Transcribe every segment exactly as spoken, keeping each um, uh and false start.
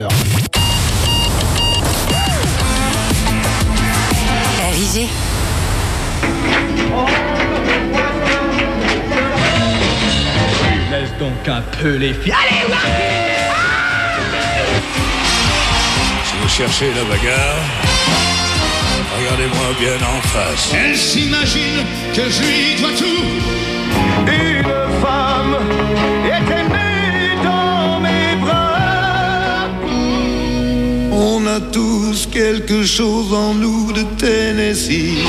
R I G. Laisse donc un peu les filles. Allez, si vous cherchez la bagarre, regardez-moi bien en face. Elle s'imagine que je lui dois tout. Une femme était née dans mes bras. On a tous quelque chose en nous de Tennessee.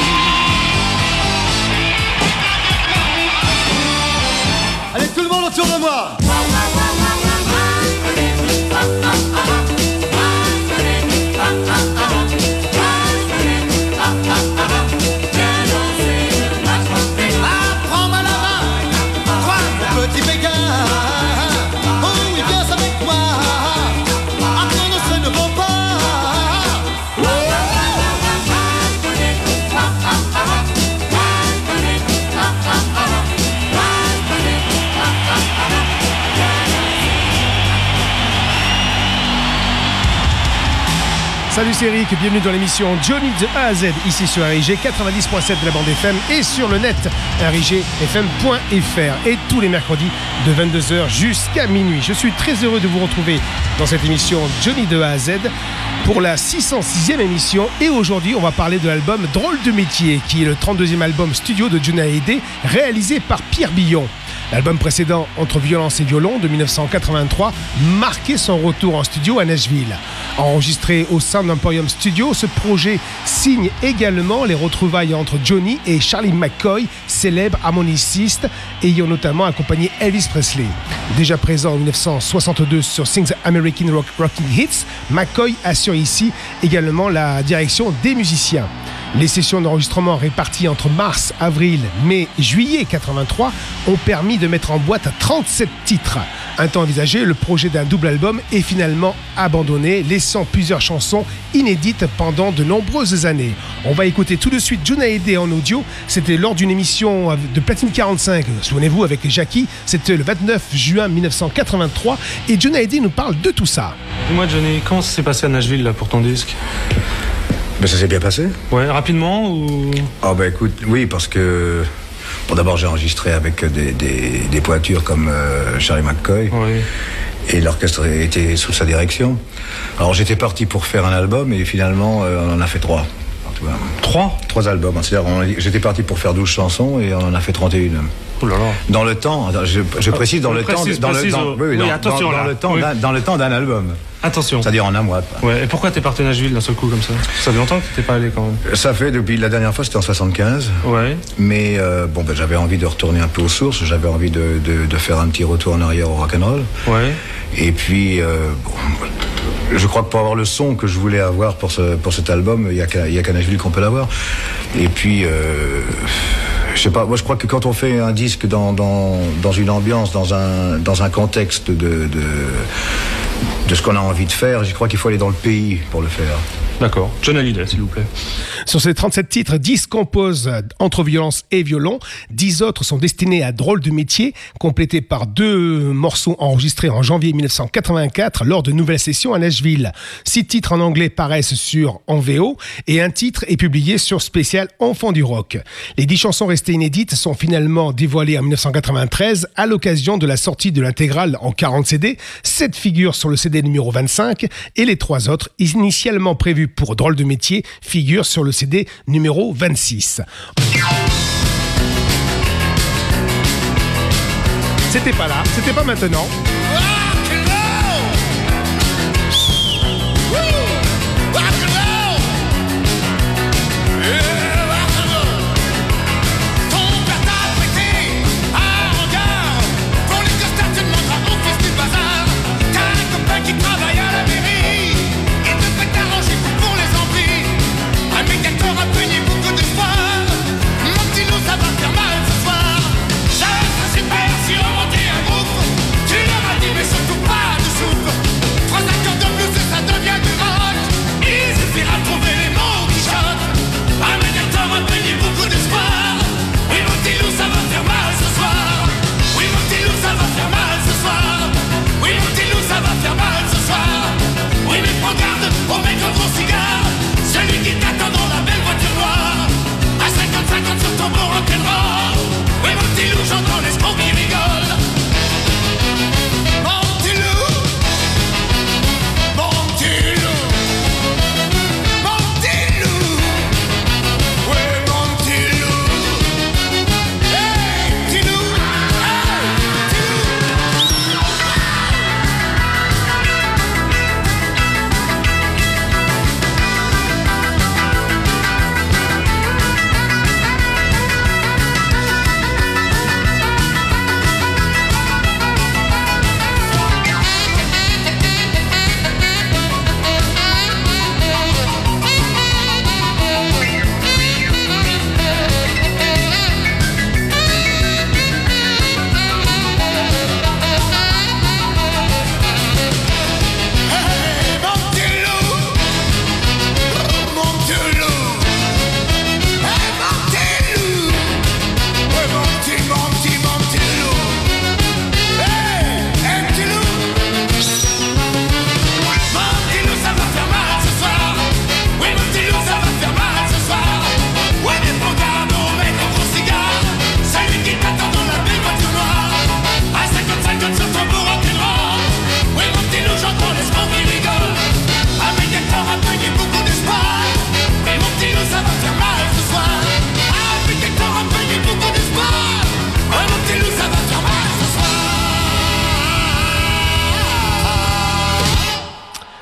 Allez, tout le monde autour de moi. Salut, c'est Eric, bienvenue dans l'émission Johnny de A à Z, ici sur R I G quatre-vingt-dix point sept de la bande F M et sur le net R I G F M point F R et tous les mercredis de vingt-deux heures jusqu'à minuit. Je suis très heureux de vous retrouver dans cette émission Johnny de A à Z pour la six cent sixième émission et aujourd'hui on va parler de l'album Drôle de métier qui est le trente-deuxième album studio de Johnny Hallyday réalisé par Pierre Billon. L'album précédent, Entre violence et violon, de dix-neuf cent quatre-vingt-trois, marquait son retour en studio à Nashville. Enregistré au Sound Emporium Studio, ce projet signe également les retrouvailles entre Johnny et Charlie McCoy, célèbre harmoniciste ayant notamment accompagné Elvis Presley. Déjà présent en dix-neuf cent soixante-deux sur Sings American Rock, Rocking Hits, McCoy assure ici également la direction des musiciens. Les sessions d'enregistrement réparties entre mars, avril, mai, juillet quatre-vingt-trois ont permis de mettre en boîte trente-sept titres. Un temps envisagé, le projet d'un double album est finalement abandonné, laissant plusieurs chansons inédites pendant de nombreuses années. On va écouter tout de suite Johnny Hallyday en audio. C'était lors d'une émission de Platine quarante-cinq, souvenez-vous, avec Jackie. C'était le vingt-neuf juin dix-neuf cent quatre-vingt-trois et Johnny Hallyday nous parle de tout ça. Dis-moi Johnny, comment ça s'est passé à Nashville là, pour ton disque ? Ben, ça s'est bien passé. Ouais, rapidement ou... Ah bah écoute, oui, parce que... Bon, d'abord, j'ai enregistré avec des, des, des pointures comme euh, Charlie McCoy. Oui. Et l'orchestre était sous sa direction. Alors, j'étais parti pour faire un album et finalement, euh, on en a fait trois. Trois Trois albums. C'est-à-dire, on, j'étais parti pour faire douze chansons et on en a fait trente et une. Oh là là. Dans le temps, je, je précise dans, ah, le, précise, temps, dans, précise le temps, au... oui, oui, dans, attention, dans, là. dans le temps, oui. d'un, dans le temps d'un album. Attention. C'est-à-dire en un mois. Ouais. Et pourquoi t'es parti à Nashville d'un seul coup comme ça ? Ça fait longtemps que t'étais pas allé quand même. Ça fait depuis la dernière fois, c'était en soixante-quinze. Ouais. Mais euh, bon, ben, j'avais envie de retourner un peu aux sources. J'avais envie de, de, de faire un petit retour en arrière au rock'n'roll. Ouais. Et puis, euh, bon, je crois que pour avoir le son que je voulais avoir pour ce pour cet album, il y a qu'à, il y a qu'à Nashville qu'on peut l'avoir. Et puis. Euh, Je sais pas, moi je crois que quand on fait un disque dans, dans, dans une ambiance, dans un, dans un contexte de, de, de ce qu'on a envie de faire, je crois qu'il faut aller dans le pays pour le faire. D'accord. Johnny Hallyday, s'il vous plaît. Sur ces trente-sept titres, dix composent Entre violence et violon, dix autres sont destinés à Drôle de métier, complétés par deux morceaux enregistrés en janvier dix-neuf cent quatre-vingt-quatre lors de nouvelles sessions à Nashville. Six titres en anglais paraissent sur En V O et un titre est publié sur Spécial Enfants du Rock. Les dix chansons restées inédites sont finalement dévoilées en dix-neuf cent quatre-vingt-treize à l'occasion de la sortie de l'intégrale en quarante C D. Sept figurent sur le C D numéro vingt-cinq et les trois autres, initialement prévus pour Drôle de métier, figurent sur le C D numéro vingt-six. C'était pas là, c'était pas maintenant. Ça va être super si on montait un groupe. Tu leur as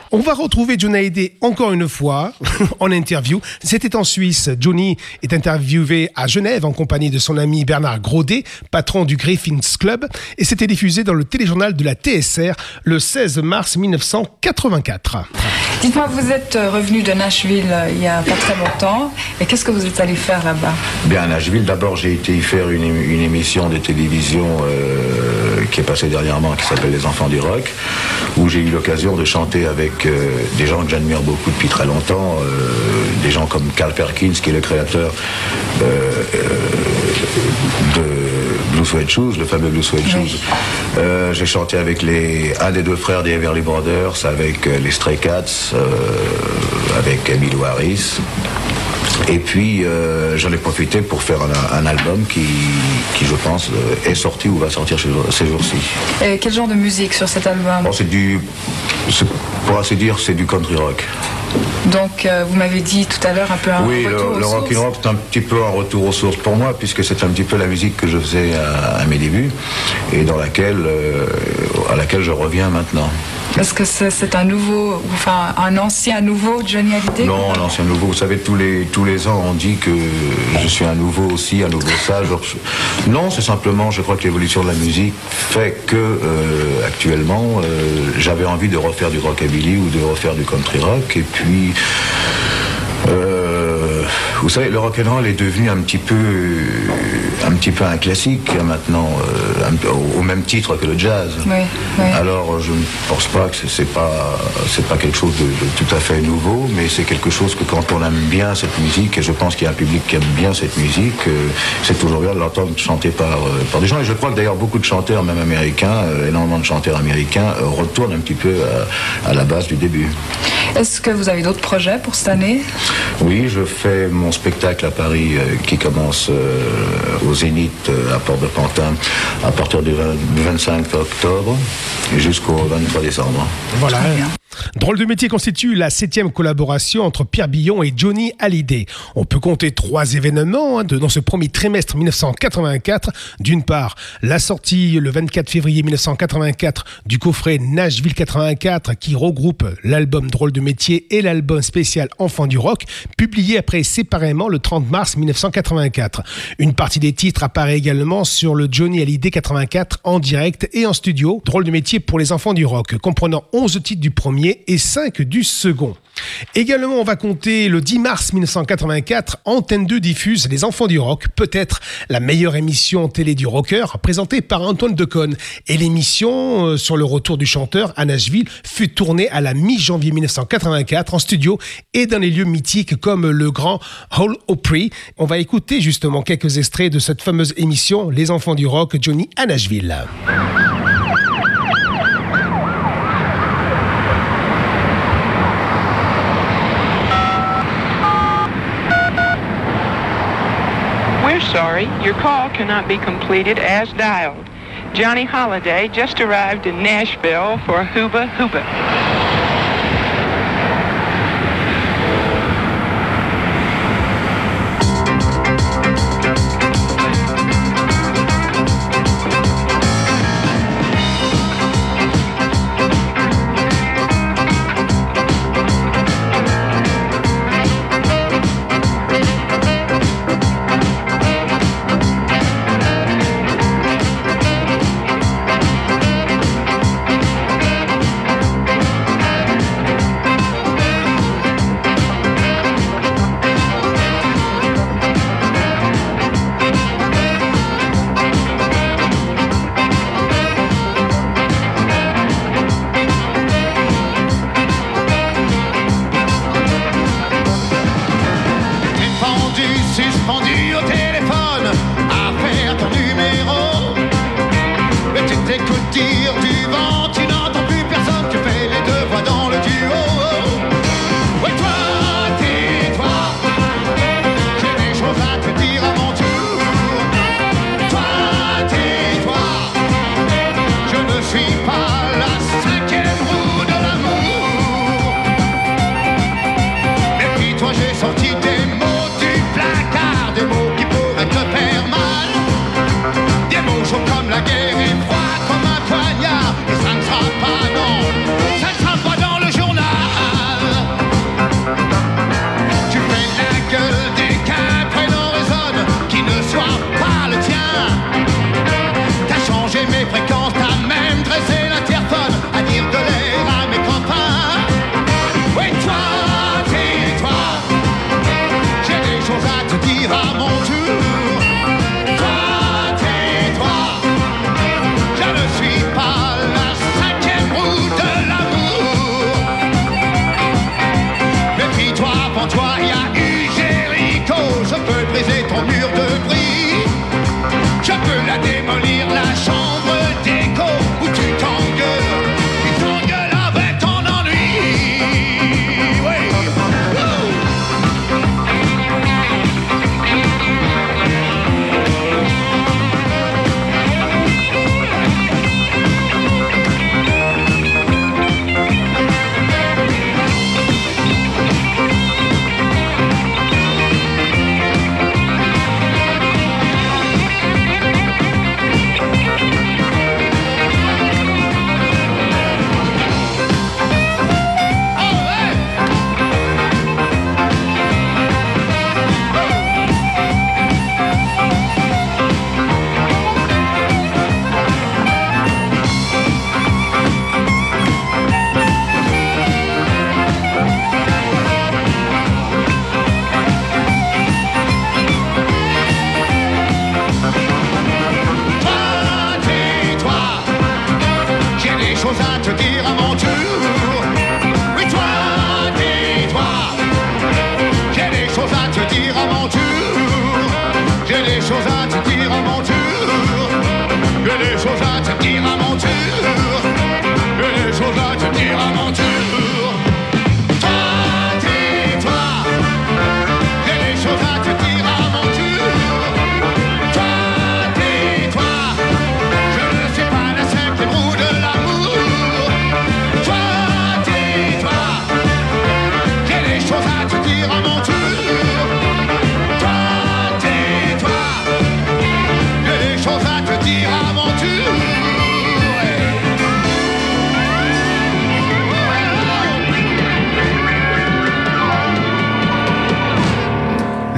On va retrouver Johnny Hallyday encore une fois en interview. C'était en Suisse. Johnny est interviewé à Genève en compagnie de son ami Bernard Grodet, patron du Griffins Club, et c'était diffusé dans le téléjournal de la T S R le seize mars mille neuf cent quatre-vingt-quatre. Dites-moi, vous êtes revenu de Nashville il n'y a pas très longtemps, et qu'est-ce que vous êtes allé faire là-bas? Bien, à Nashville, d'abord j'ai été y faire une, une émission de télévision euh, qui est passée dernièrement, qui s'appelle Les Enfants du Rock, où j'ai eu l'occasion de chanter avec euh, des gens que j'admire beaucoup depuis très longtemps, euh, des gens comme Carl Perkins, qui est le créateur euh, euh, de Blue Suede Shoes, le fameux Blue Suede Shoes. Oui. Euh, j'ai chanté avec les, un des deux frères des Everly Brothers, avec euh, les Stray Cats, euh, avec Emilio Harris. Et puis euh, j'en ai profité pour faire un, un album qui, qui, je pense, est sorti ou va sortir ces jours-ci. Et quel genre de musique sur cet album? Bon, c'est du, c'est, pour ainsi dire, c'est du country rock. Donc euh, vous m'avez dit tout à l'heure un peu un oui, retour le, aux le sources. rock and roll, c'est un petit peu un retour aux sources pour moi, puisque c'est un petit peu la musique que je faisais à, à mes débuts et dans laquelle, euh, à laquelle je reviens maintenant. Est-ce que c'est, c'est un nouveau, enfin un ancien nouveau Johnny Hallyday? Non, un ancien nouveau. Vous savez, tous les, tous les ans, on dit que je suis un nouveau aussi, un nouveau ça. Genre, non, c'est simplement, je crois que l'évolution de la musique fait que, euh, actuellement, euh, j'avais envie de refaire du rockabilly ou de refaire du country rock. Et puis, euh, vous savez, le rock'n'roll est devenu un petit peu, un petit peu un classique maintenant, euh, un, au même titre que le jazz. Oui, oui. Alors, je ne pense pas que c'est, c'est pas, c'est pas quelque chose de, de tout à fait nouveau, mais c'est quelque chose que quand on aime bien cette musique, et je pense qu'il y a un public qui aime bien cette musique, euh, c'est toujours bien de l'entendre chanter par, euh, par des gens. Et je crois que d'ailleurs beaucoup de chanteurs, même américains, euh, énormément de chanteurs américains, euh, retournent un petit peu à, à la base du début. Est-ce que vous avez d'autres projets pour cette année? Oui, je fais mon spectacle à Paris euh, qui commence euh, au Zénith euh, à Porte de Pantin à partir du, vingt, du vingt-cinq octobre jusqu'au vingt-trois décembre. Voilà. Drôle de métier constitue la septième collaboration entre Pierre Billon et Johnny Hallyday. On peut compter trois événements hein, de, dans ce premier trimestre mille neuf cent quatre-vingt-quatre. D'une part, la sortie le vingt-quatre février mille neuf cent quatre-vingt-quatre du coffret Nashville quatre-vingt-quatre qui regroupe l'album Drôle de métier et l'album spécial Enfants du rock, publié après séparément le trente mars mille neuf cent quatre-vingt-quatre. Une partie des titres apparaît également sur le Johnny Hallyday quatre-vingt-quatre en direct et en studio. Drôle de métier pour les enfants du rock, comprenant onze titres du premier et cinq du second. Également, on va compter le dix mars mille neuf cent quatre-vingt-quatre, Antenne deux diffuse Les Enfants du Rock, peut-être la meilleure émission télé du rocker, présentée par Antoine Decaune. Et l'émission euh, sur le retour du chanteur à Nashville fut tournée à la mi-janvier mille neuf cent quatre-vingt-quatre en studio et dans les lieux mythiques comme le Grand Hall Opry. On va écouter justement quelques extraits de cette fameuse émission Les Enfants du Rock, Johnny à Nashville. Sorry, your call cannot be completed as dialed. Johnny Hallyday just arrived in Nashville for Hubba Hubba.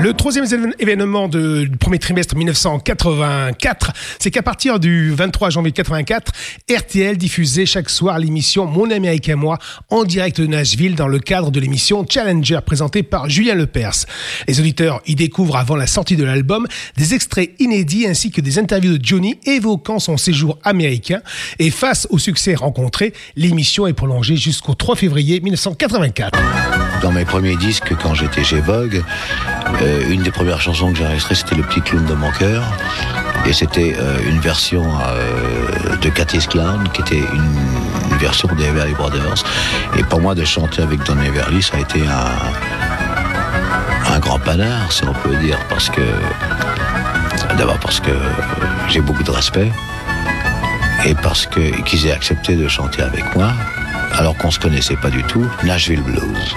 Le troisième événement de, du premier trimestre mille neuf cent quatre-vingt-quatre, c'est qu'à partir du vingt-trois janvier quatre-vingt-quatre, R T L diffusait chaque soir l'émission Mon Amérique à moi en direct de Nashville dans le cadre de l'émission Challenger présentée par Julien Lepers. Les auditeurs y découvrent avant la sortie de l'album des extraits inédits ainsi que des interviews de Johnny évoquant son séjour américain. Et face au succès rencontré, l'émission est prolongée jusqu'au trois février mille neuf cent quatre-vingt-quatre. Dans mes premiers disques, quand j'étais chez Vogue, euh, une des premières chansons que j'ai enregistrées, c'était Le Petit Clown de mon cœur. Et c'était euh, une version euh, de Cathy's Clown, qui était une, une version des Everly Brothers. Et pour moi, de chanter avec Don Everly, ça a été un, un grand panard, si on peut dire, parce que d'abord parce que j'ai beaucoup de respect et parce que qu'ils aient accepté de chanter avec moi, alors qu'on se connaissait pas du tout, Nashville Blues.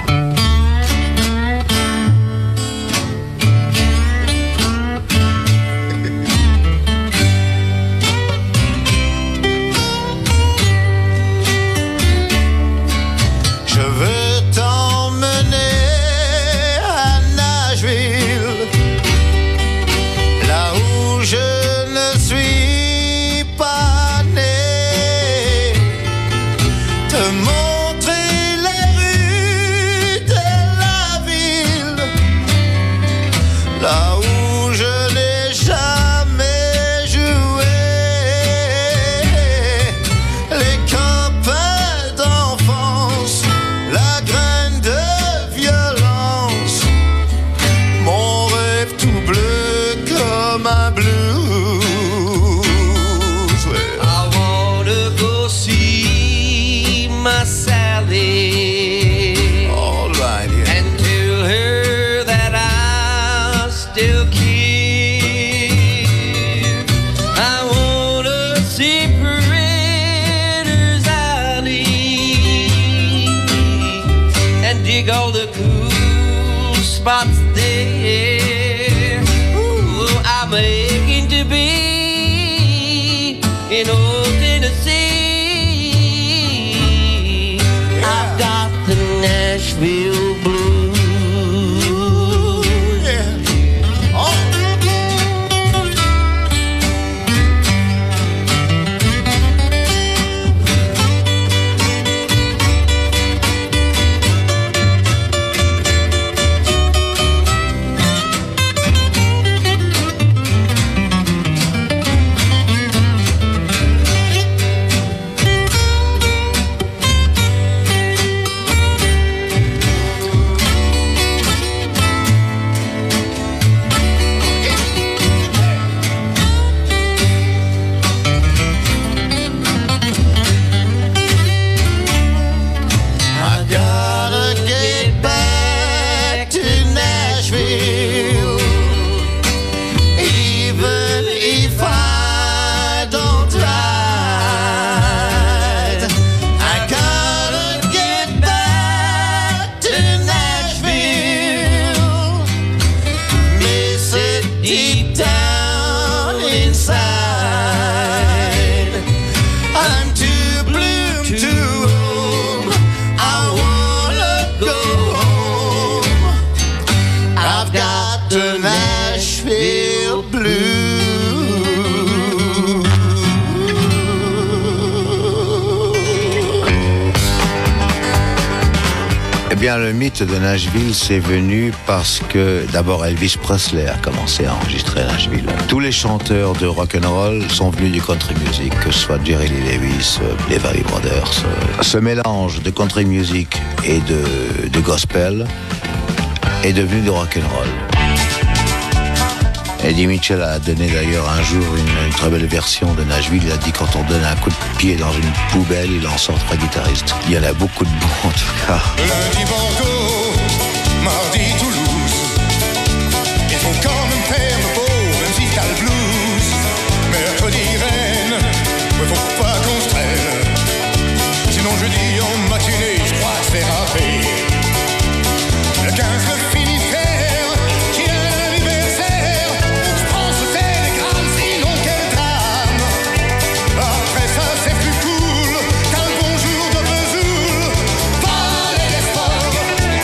Spots there. Ooh, I'm aching to be in old Tennessee. Yeah. I've got the Nashville blues. Yeah. Oh. Le mythe de Nashville, c'est venu parce que d'abord Elvis Presley a commencé à enregistrer à Nashville. Tous les chanteurs de rock'n'roll sont venus du country music, que ce soit Jerry Lee Lewis, les Everly Brothers. Ce mélange de country music et de, de gospel est devenu du rock'n'roll. Eddie Mitchell a donné d'ailleurs un jour une, une très belle version de Nashville. Il a dit quand on donne un coup de pied dans une poubelle, il en sort très guitariste. Il y en a beaucoup de bons en tout cas. Lundi Bordeaux, mardi Toulouse. Il faut quand même faire le beau, même si t'as le blues. Mercredi Rennes, mais faut pas qu'on se traîne. Sinon jeudi en matinée, je crois que c'est râpé. Le quinze le finisseur, qui a l'anniversaire. Je pense que c'est les grammes, sinon quel drame. Après ça c'est plus cool, t'as le bonjour de Vesoul. Pas les sports.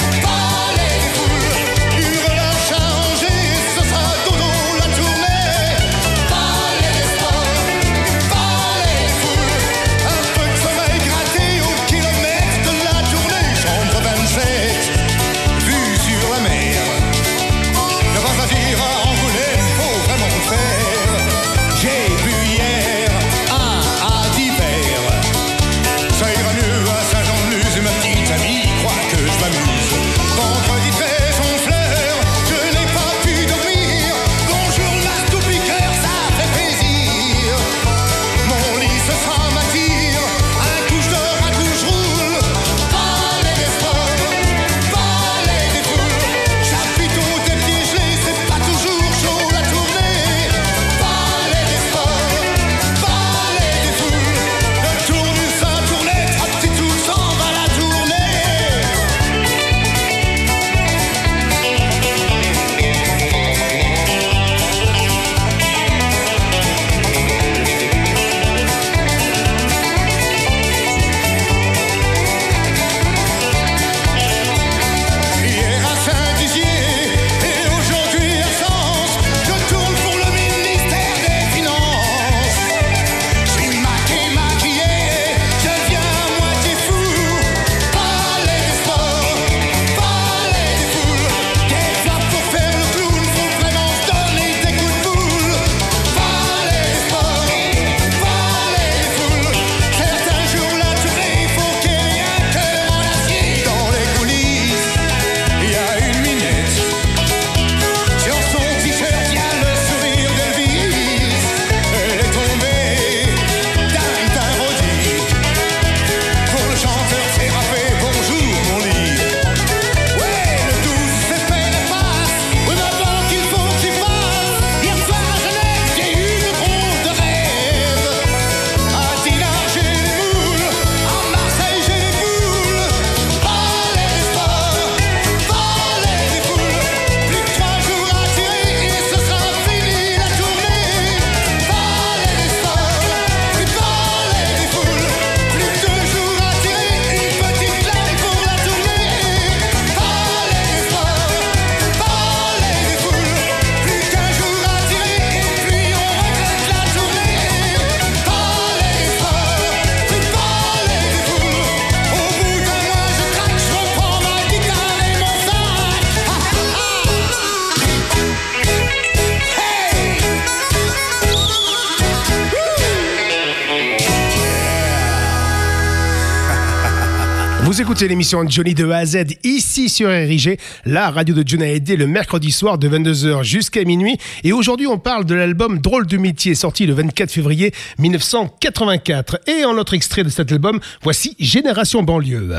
Vous écoutez l'émission Johnny de A à Z ici sur R I G, la radio de Johnny Hallyday, le mercredi soir de vingt-deux heures jusqu'à minuit. Et aujourd'hui, on parle de l'album Drôle de métier, sorti le vingt-quatre février mille neuf cent quatre-vingt-quatre. Et en autre extrait de cet album, voici Génération banlieue.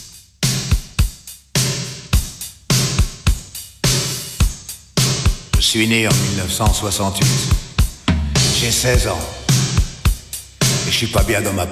Je suis né en mille neuf cent soixante-huit. J'ai seize ans. Et je suis pas bien dans ma peau.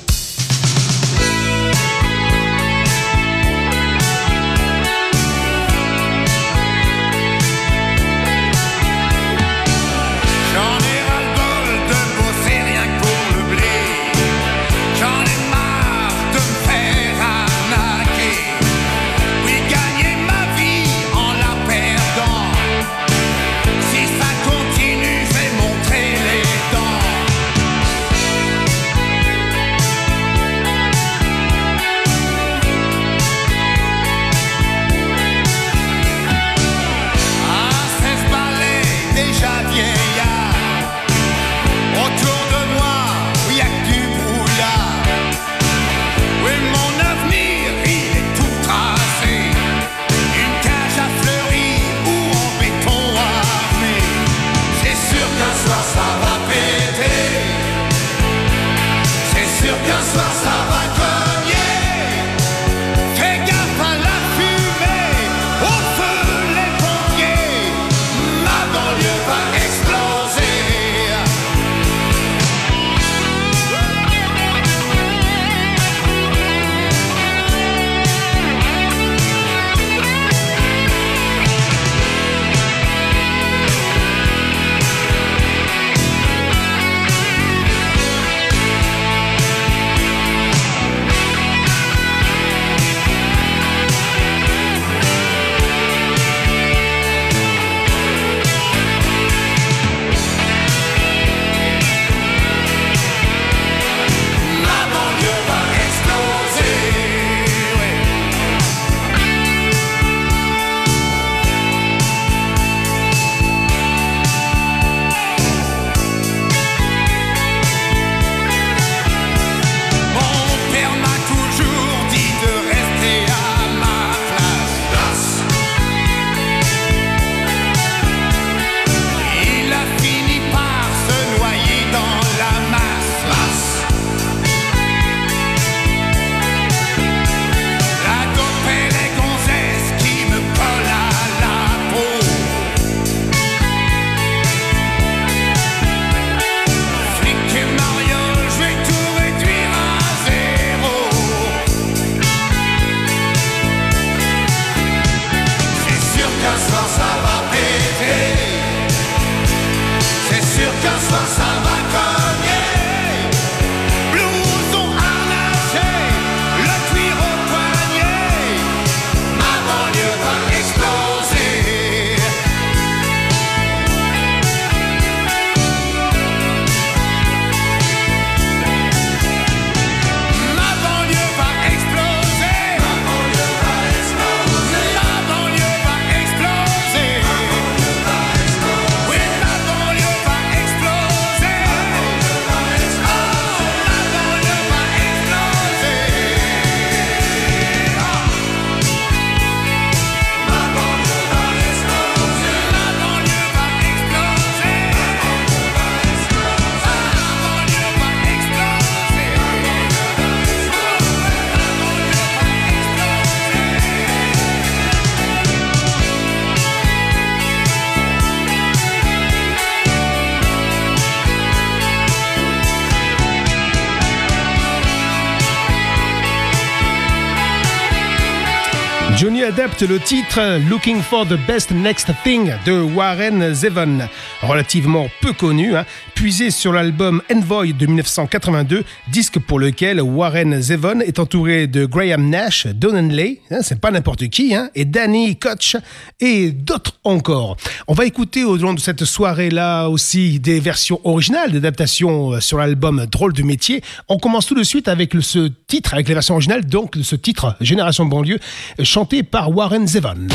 Johnny adapte le titre Looking for the Best Next Thing de Warren Zevon, relativement peu connu, hein, puisé sur l'album Envoy de dix-neuf cent quatre-vingt-deux, disque pour lequel Warren Zevon est entouré de Graham Nash, Don Henley, hein, c'est pas n'importe qui, hein, et Danny Koch et d'autres encore. On va écouter au long de cette soirée-là aussi des versions originales, d'adaptations sur l'album Drôle de métier. On commence tout de suite avec le, ce titre, avec les versions originales, donc de ce titre Génération banlieue, chanté par Warren Zevon.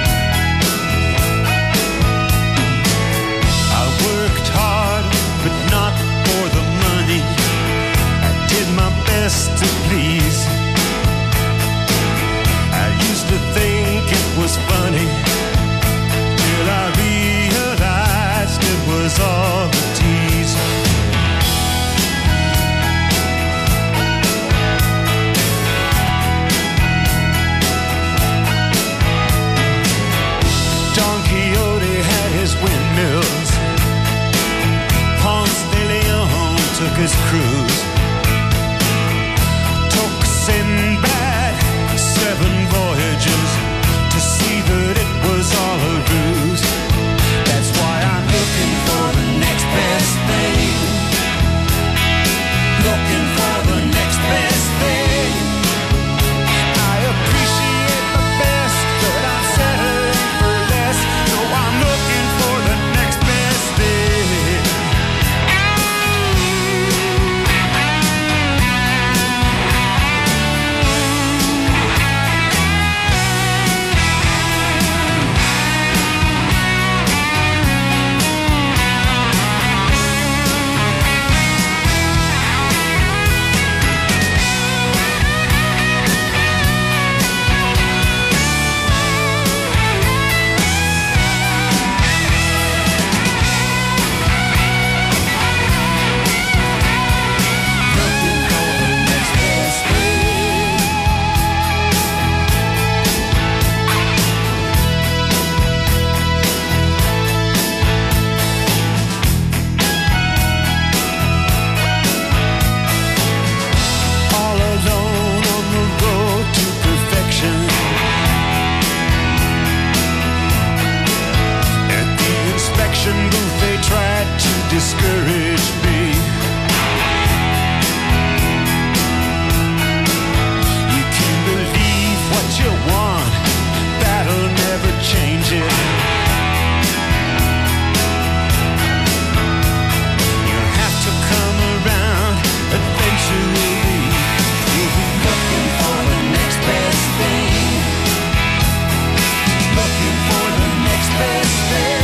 I worked hard, but cruise. Took Sinbad seven voyages to see that it was all a ruse. That's why I'm looking for the next best thing. Looking for the next best thing. I appreciate the best, but I'm settling for less. So I'm looking for the next best thing. Discourage me. You can believe what you want, that'll never change it. You have to come around eventually. You'll be looking for the next best thing. Looking for the next best thing.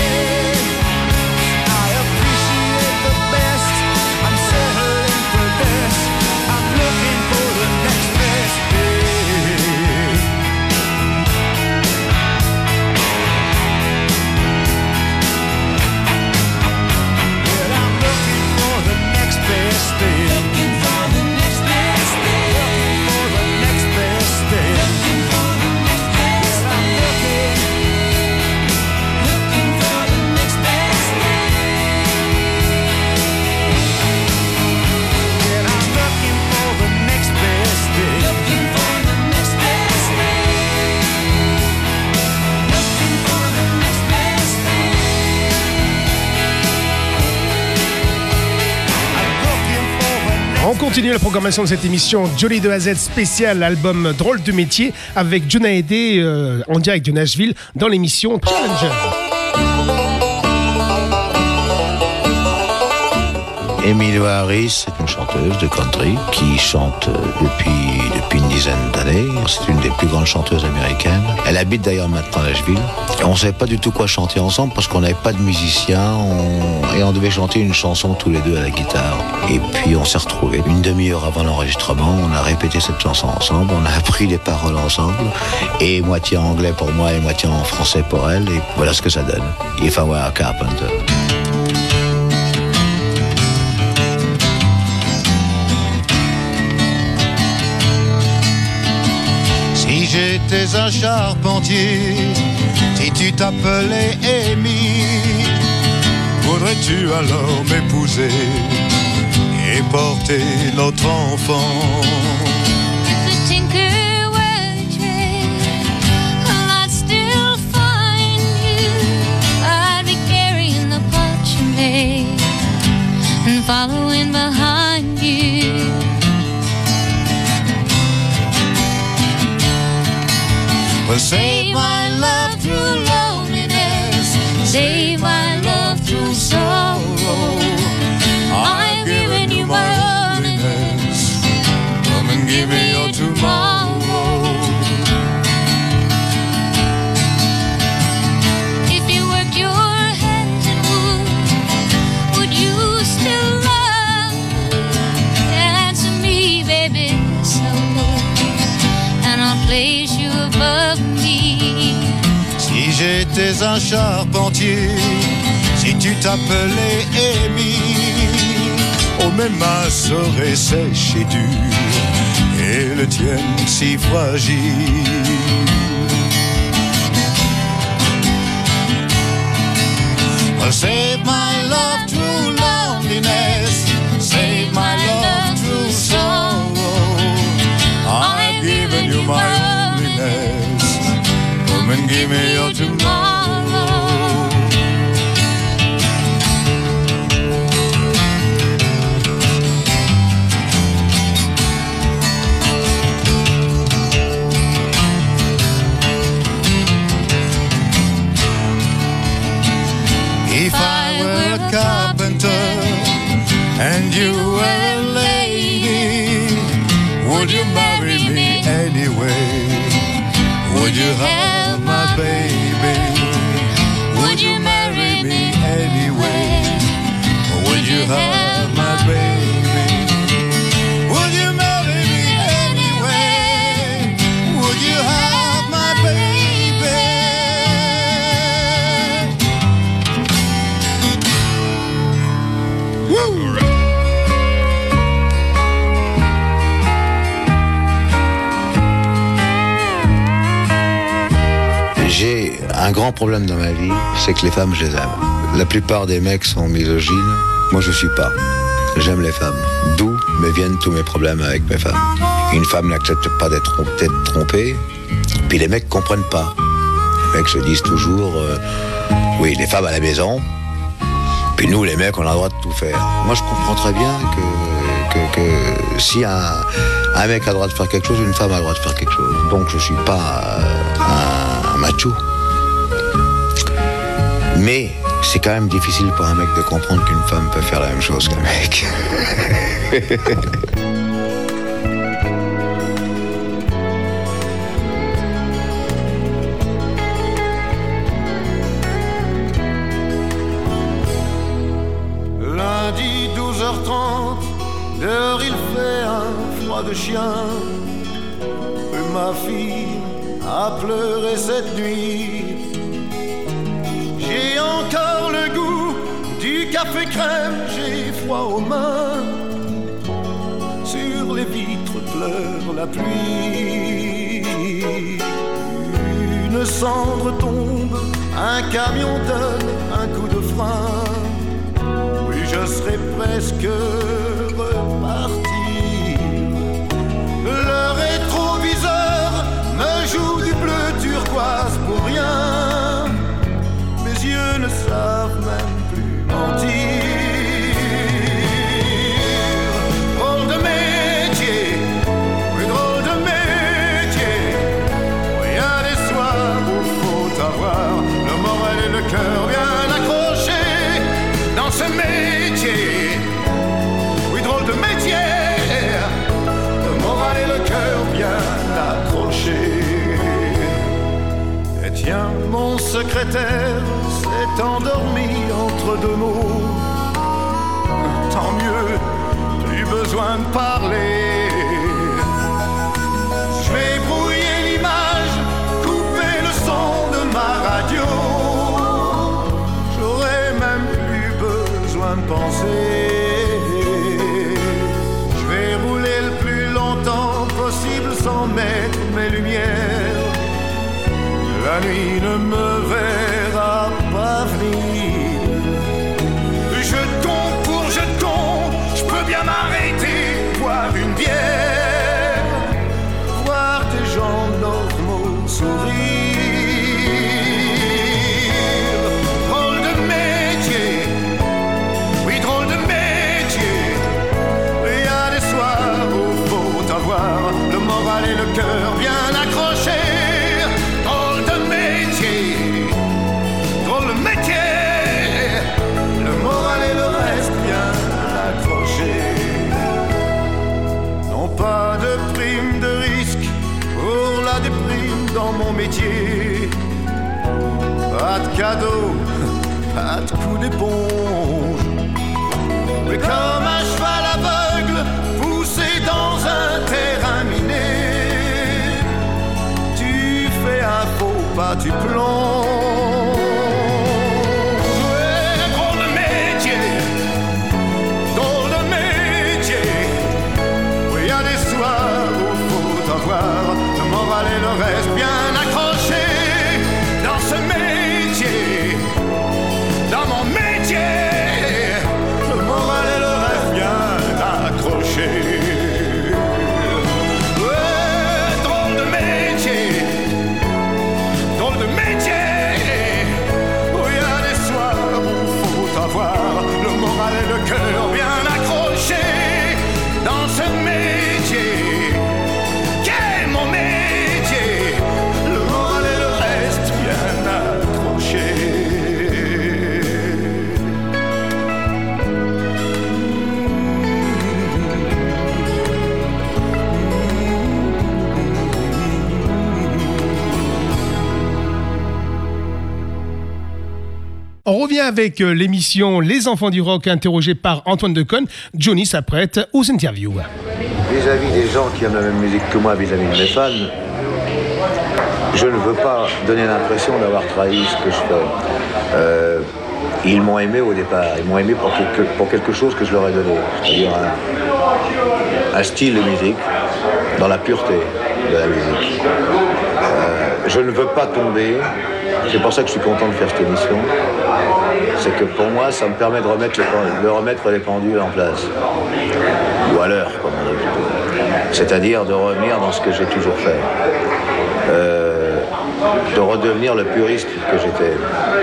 On continue la programmation de cette émission Johnny de A à Z spécial album Drôle de métier avec John Hallyday euh, en direct de Nashville dans l'émission Challenger. Emmylou Harris, c'est une chanteuse de country qui chante depuis, depuis une dizaine d'années. C'est une des plus grandes chanteuses américaines. Elle habite d'ailleurs maintenant à Nashville. Et on ne savait pas du tout quoi chanter ensemble parce qu'on n'avait pas de musicien on... et on devait chanter une chanson tous les deux à la guitare. Et puis on s'est retrouvés une demi-heure avant l'enregistrement. On a répété cette chanson ensemble, on a appris les paroles ensemble et moitié en anglais pour moi et moitié en français pour elle. Et voilà ce que ça donne. If I Were a Carpenter. Si j'étais un charpentier, si tu t'appelais Amy, voudrais-tu alors m'épouser et porter notre enfant? If the tinker were a trade, I'd still find you. I'd be carrying the pot you made and following behind you. Well, save my love through loneliness, save my love through sorrow. I've given you my loneliness, come and give me your tomorrow. If you worked your hands in wood, would you still love me? Answer me, baby, so and I'll place you above me. Si j'étais un charpentier, si tu t'appelais Amy, oh mes mains seraient sèches et dures, et le tienne si fragile. Oh, save my love through loneliness, save my love through sorrow. I've given you my loneliness. Come and give me your tomorrow. If I were a carpenter and you were a lady, would you marry me anyway? Would you have my baby? Would you marry me anyway? Would you have my baby? Would you marry me anyway? Would you have my baby? J'ai un grand problème dans ma vie, c'est que les femmes, je les aime. La plupart des mecs sont misogynes, moi je suis pas. J'aime les femmes, d'où me viennent tous mes problèmes avec mes femmes. Une femme n'accepte pas d'être trompée, puis les mecs comprennent pas. Les mecs se disent toujours, euh, oui, les femmes à la maison, puis nous les mecs on a le droit de tout faire. Moi je comprends très bien que, que, que si un, un mec a le droit de faire quelque chose, une femme a le droit de faire quelque chose. Donc je suis pas euh, un, un macho. Mais c'est quand même difficile pour un mec de comprendre qu'une femme peut faire la même chose qu'un mec. Lundi douze heures trente, dehors il fait un froid de chien. Et ma fille a pleuré cette nuit. J'ai encore le goût du café crème, j'ai froid aux mains. Sur les vitres pleure la pluie. Une cendre tombe, un camion donne un coup de frein. Oui, je serais presque reparti. Le rétroviseur me joue du bleu turquoise pour rien. Mes yeux ne savent même plus mentir. Drôle de métier, oui, drôle de métier. Il y a des soirs où faut avoir le moral et le cœur bien accrochés dans ce métier. Oui, drôle de métier. Le moral et le cœur bien accrochés. Et tiens, mon secrétaire s'est endormi entre deux mots. Tant mieux, plus besoin de parler. Je vais brouiller l'image, couper le son de ma radio. J'aurais même plus besoin de penser. Je vais rouler le plus longtemps possible sans mettre mes lumières. La nuit ne me verra pas venir. Je te compte pour je te compte, je peux bien m'arrêter, boire une bière, voir des gens normaux sourire. Drôle de métier, oui, drôle de métier. Il y a des soirs où faut avoir le moral et le cœur bien accrochés. Drôle de métier, le moral et le reste bien accrochés. Non pas de prime de risque pour la déprime dans mon métier. Pas de cadeau, pas de coup d'éponge. Mais comme un cheval aveugle poussé dans un terrain miné, tu fais un faux pas, tu plonges. Le moral et le reste bien accroché dans ce métier, dans mon métier. Le moral et le reste bien Ouais, drôle de métier, drôle de métier, où il y a des soirs où faut avoir le moral et le cœur bien accroché dans ce métier, qu'est mon métier, le moral et le reste bien accroché. On revient avec euh, l'émission Les Enfants du Rock, interrogé par Antoine Decaune. Johnny s'apprête aux interviews. Vis-à-vis des gens qui aiment la même musique que moi, vis-à-vis de mes fans, je ne veux pas donner l'impression d'avoir trahi ce que je fais. Euh, ils m'ont aimé au départ, ils m'ont aimé pour quelque, pour quelque chose que je leur ai donné, c'est-à-dire un, un style de musique dans la pureté de la musique. Euh, je ne veux pas tomber, c'est pour ça que je suis content de faire cette émission, c'est que pour moi, ça me permet de remettre les, de remettre les pendules en place, ou à l'heure, comme on dit plutôt. C'est-à-dire de revenir dans ce que j'ai toujours fait. Euh, de redevenir le puriste que j'étais.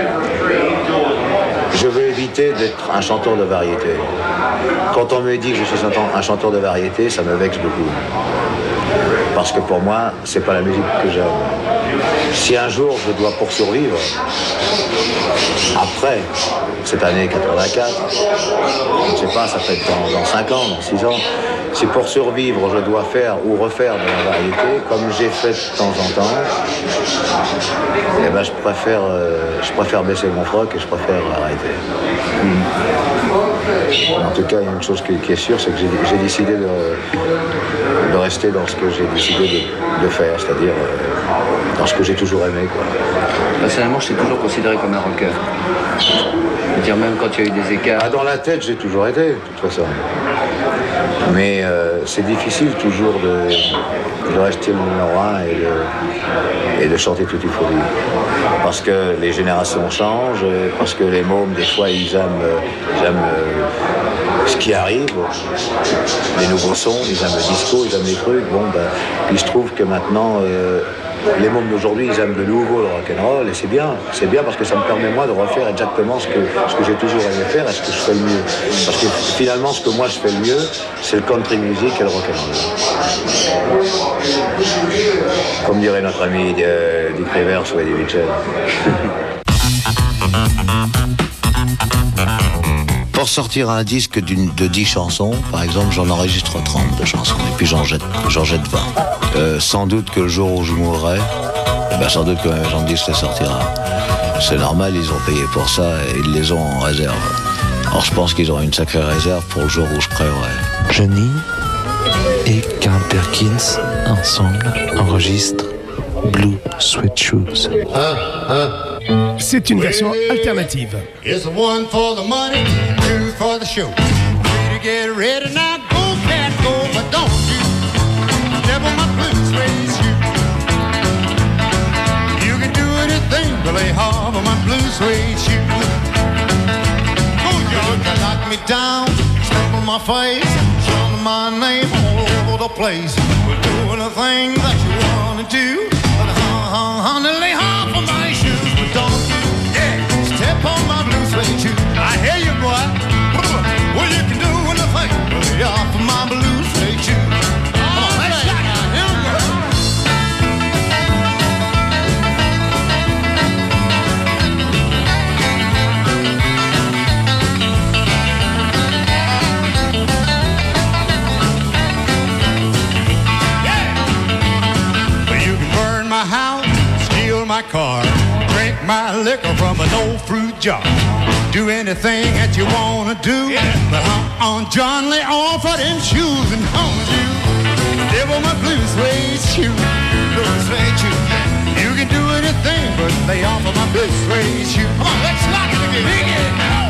Je veux éviter d'être un chanteur de variété. Quand on me dit que je suis un chanteur de variété, ça me vexe beaucoup. Parce que pour moi, c'est pas la musique que j'aime. Si un jour je dois pour survivre, après cette année quatre-vingt-quatre, je ne sais pas, ça peut être dans, dans cinq ans, dans six ans, si pour survivre je dois faire ou refaire de la variété, comme j'ai fait de temps en temps, eh ben je préfère, euh, je préfère baisser mon froc et je préfère arrêter. Mmh. En tout cas, il y a une chose qui, qui est sûre, c'est que j'ai, j'ai décidé de, de rester dans ce que j'ai décidé de, de faire, c'est-à-dire euh, dans ce que j'ai toujours aimé, quoi. Personnellement, je t'ai toujours considéré comme un rocker. Je veux dire, même quand il y a eu des écarts... Ah, dans la tête, j'ai toujours été, de toute façon. Mais euh, c'est difficile toujours de, de rester le numéro un et de, et de chanter Tutti Frutti. Parce que les générations changent, parce que les mômes, des fois, ils aiment, ils aiment euh, ce qui arrive, les nouveaux sons, ils aiment le disco, ils aiment les trucs. Bon, ben, il se trouve que maintenant... Euh, les mômes d'aujourd'hui, ils aiment de nouveau le rock'n'roll et c'est bien, c'est bien parce que ça me permet moi de refaire exactement ce que, ce que j'ai toujours aimé faire et ce que je fais le mieux. Parce que finalement, ce que moi je fais le mieux, c'est le country music et le rock'n'roll. Comme dirait notre ami euh, Dick Rivers ou Eddie Mitchell. Pour sortir un disque d'une, de dix chansons, par exemple, j'en enregistre trente de chansons et puis j'en jette, j'en jette vingt. Euh, sans doute que le jour où je mourrai, eh ben sans doute que ma maison de disque sortira. C'est normal, ils ont payé pour ça et ils les ont en réserve. Alors je pense qu'ils auront une sacrée réserve pour le jour où je crèverai. Johnny et Carl Perkins, ensemble, enregistrent Blue Sweat Shoes. Hein, hein. C'est une version alternative. It's one for the money, two for the show. Three to get ready now, go cat go, but don't you devil my blue suede shoe. You can do anything to lay off of my blue suede shoe. Oh, you can knock me down, step on my face, shout my name all over the place. We're doing the thing that you wanna do, but honey, lay off of my shoes. Don't you yeah, step on my blue suede shoe. I hear you, boy. Well, you can do anything but lay off of my blue suede shoe. Come on, let's rock it. Here we go. Yeah. Well, you can burn my house, steal my car, drink my liquor from an old fruit jar. Do anything that you wanna do, yeah. But I'm on John Lee on for them shoes and home you. Devil my blue suede shoe, blue suede shoe. You can do anything but lay off of my blue suede shoe. Come on, let's rock it again. Big it now.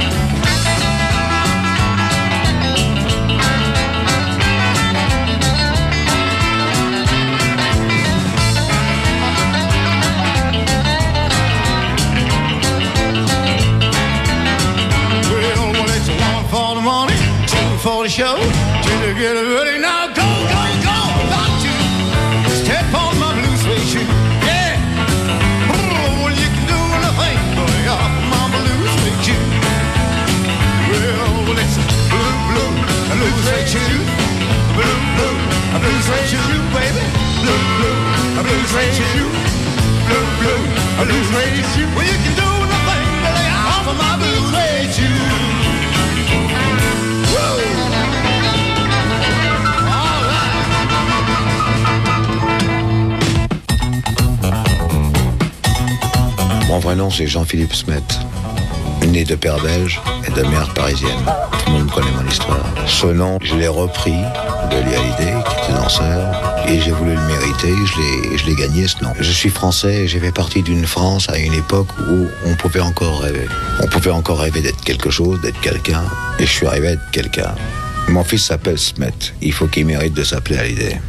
For the show, to get it ready. Hey, now go, go, go, don't you step on my blue suede shoe. Yeah. Oh, well, you can do anything but lay off my blue suede shoe. Well, it's blue, blue, a blue suede shoe. Blue, blue, a blue suede shoe, baby. Blue, blue, a blue suede shoe. Blue, blue, a blue suede shoe. Well, you can do anything but lay off of my blue suede shoe. Whoa. Mon vrai nom, c'est Jean-Philippe Smet, né de père belge et de mère parisienne. Tout le monde connaît mon histoire. Ce nom, je l'ai repris de Lee Hallyday, qui était danseur, et j'ai voulu le mériter, je l'ai, je l'ai gagné ce nom. Je suis français et j'ai fait partie d'une France à une époque où on pouvait encore rêver. On pouvait encore rêver d'être quelque chose, d'être quelqu'un, et je suis arrivé à être quelqu'un. Mon fils s'appelle Smet, il faut qu'il mérite de s'appeler Hallyday.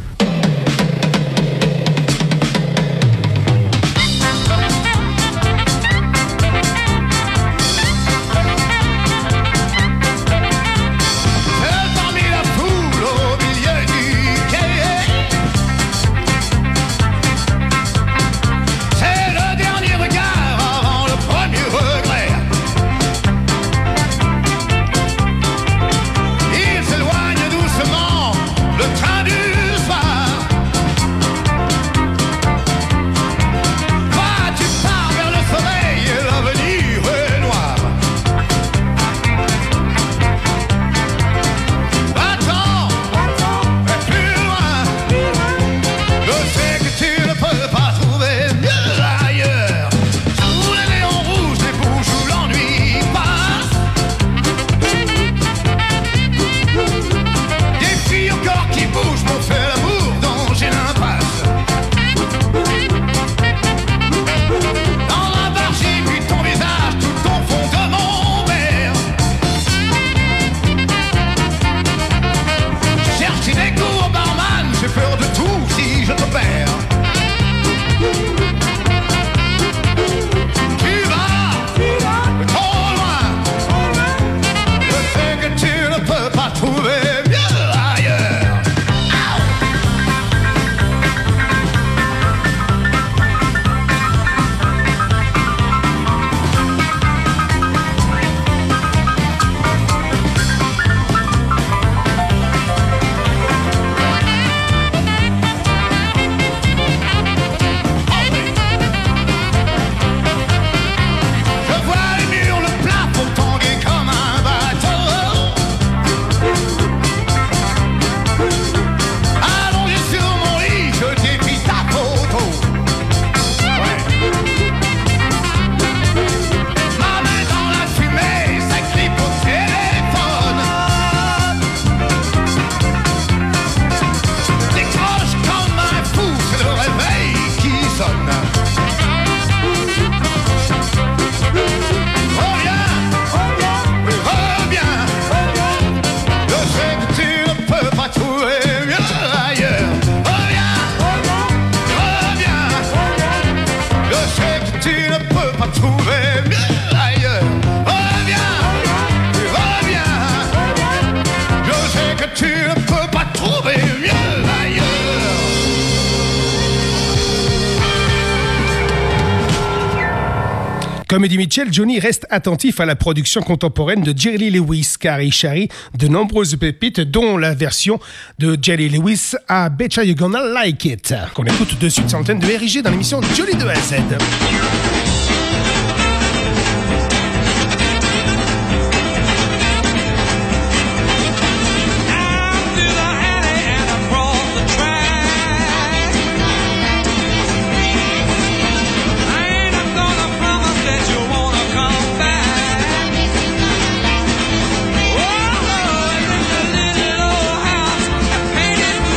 Comme Eddie Mitchell, Johnny reste attentif à la production contemporaine de Jerry Lee Lewis, car il charrie de nombreuses pépites, dont la version de Jerry Lee Lewis à Betcha You Gonna Like It, qu'on écoute de suite sur l'antenne de R I G dans l'émission Johnny de A à Z.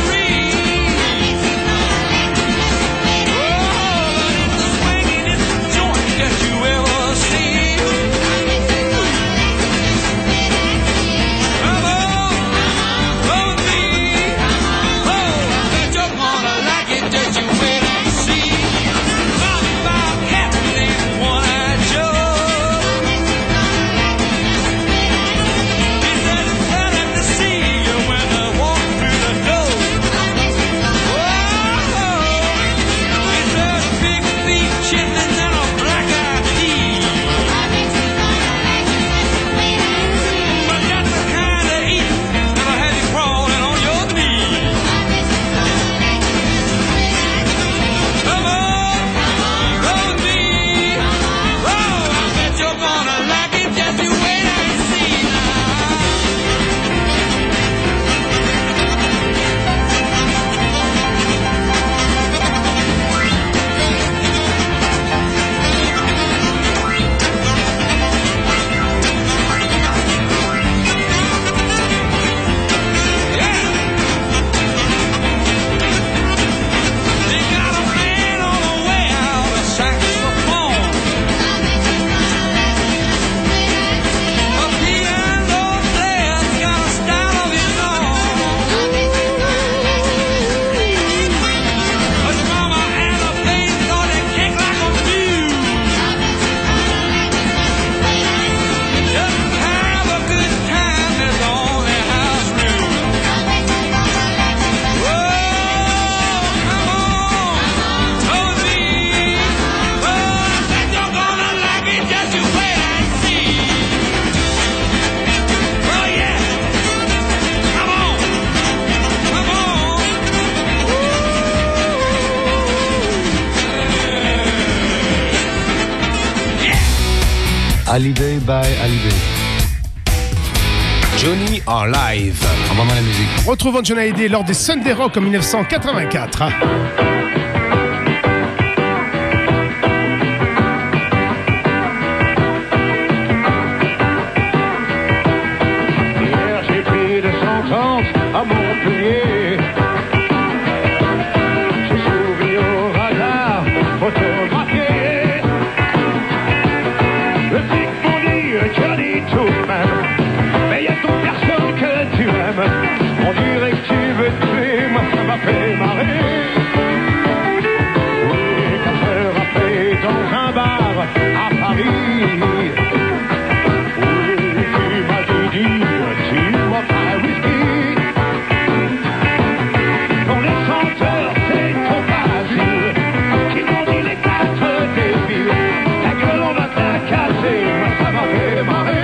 Swinging Hallyday by Hallyday. Johnny en live. On va dans la musique. Retrouvons Johnny Hallyday lors des Sunday Rock en dix-neuf cent quatre-vingt-quatre. Hier j'ai pris deux cent trente à Montpellier. J'ai souri au radar, photographié. Le flic m'ont dit Johnny tout de même. Mais y a ton personne que tu aimes. On dirait que tu veux te tuer, moi ça m'a fait marrer. Oui, quatre heures après dans un bar à Paris. Oui, tu m'as dit dire, tu m'offres un whisky. Pour les chanteurs c'est trop facile. Qui m'ont dit les quatre débiles. Ta gueule on va te la casser, moi ça m'a fait marrer.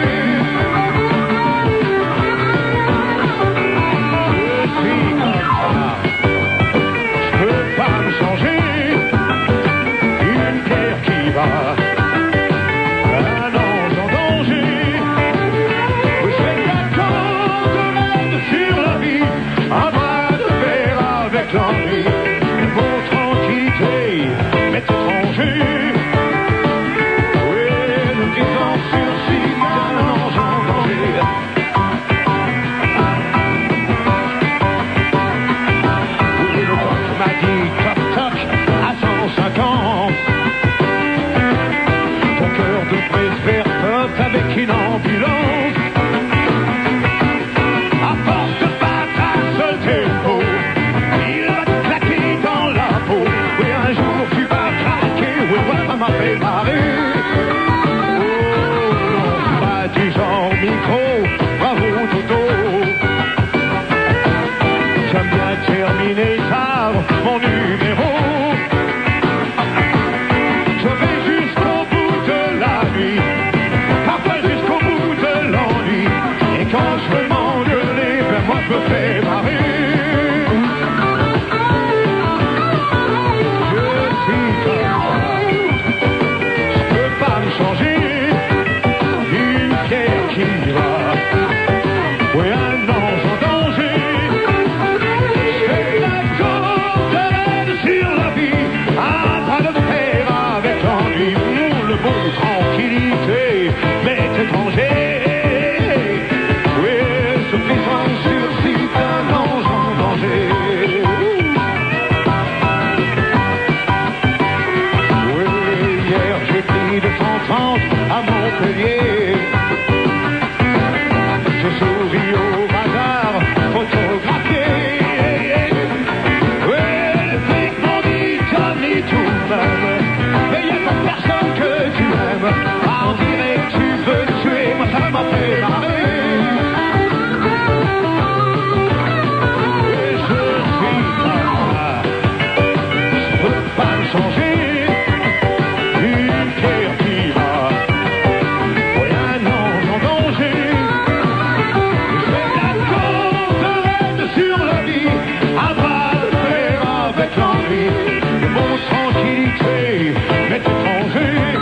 Un ange en danger. Oui, je fais d'accord de l'aide sur la vie. Un bras de fer avec l'ennui. Mon tranquillité m'est étranger. Oui, le disant sursis d'un ange en danger. Oui, le doc m'a dit toc toc à cent cinquante. Faire pop avec une ambulance. À force de battre un seul tempo, il va te claquer dans la peau. Oui, un jour tu vas craquer. Oui, moi ça m'a fait marrer. Oh non, pas du genre micro. Bravo Toto. J'aime bien terminer tard mon numéro. Je vais jusqu'au bout de la nuit. Quand je veux m'engueuler, ben moi je me fais marrer. Je suis comme ça, je peux pas me changer. Une pierre qui va, oui un ange en danger. Je fais la corde sur la vie, un bras de fer avec l'ennui. Le bon tranquillité m'est étranger. À Montpellier, je souris au bazar photographié. Oui, les flics m'ont dit Johnny tout de même. Mais y'a pas personne que tu aimes. Ah, on dirait que tu veux te tuer, moi ça m'a fait marrer. Et je suis là, je peux pas me changer. Une pierre qui va. Mon tranquillité m'est étranger.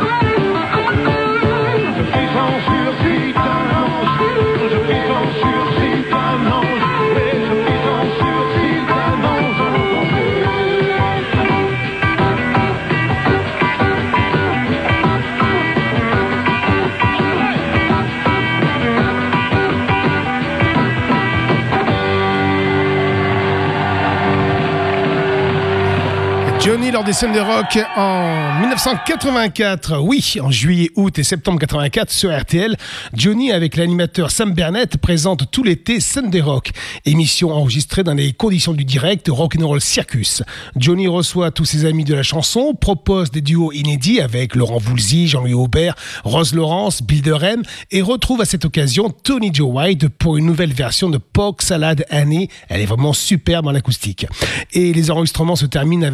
Je suis en sursis d'un ange. Je suis en sursis d'un ange. Et je suis en sursis d'un ange en danger. Johnny lors des Sunday Rock en dix-neuf cent quatre-vingt-quatre. Oui, en juillet, août et septembre quatre-vingt-quatre sur R T L, Johnny avec l'animateur Sam Bernett présente tout l'été Sunday Rock, émission enregistrée dans les conditions du direct Rock'n'Roll Circus. Johnny reçoit tous ses amis de la chanson, propose des duos inédits avec Laurent Voulzy, Jean-Louis Aubert, Rose Laurence, Bill Derem et retrouve à cette occasion Tony Joe White pour une nouvelle version de Polk Salad Annie. Elle est vraiment superbe en acoustique. Et les enregistrements se terminent avec dans le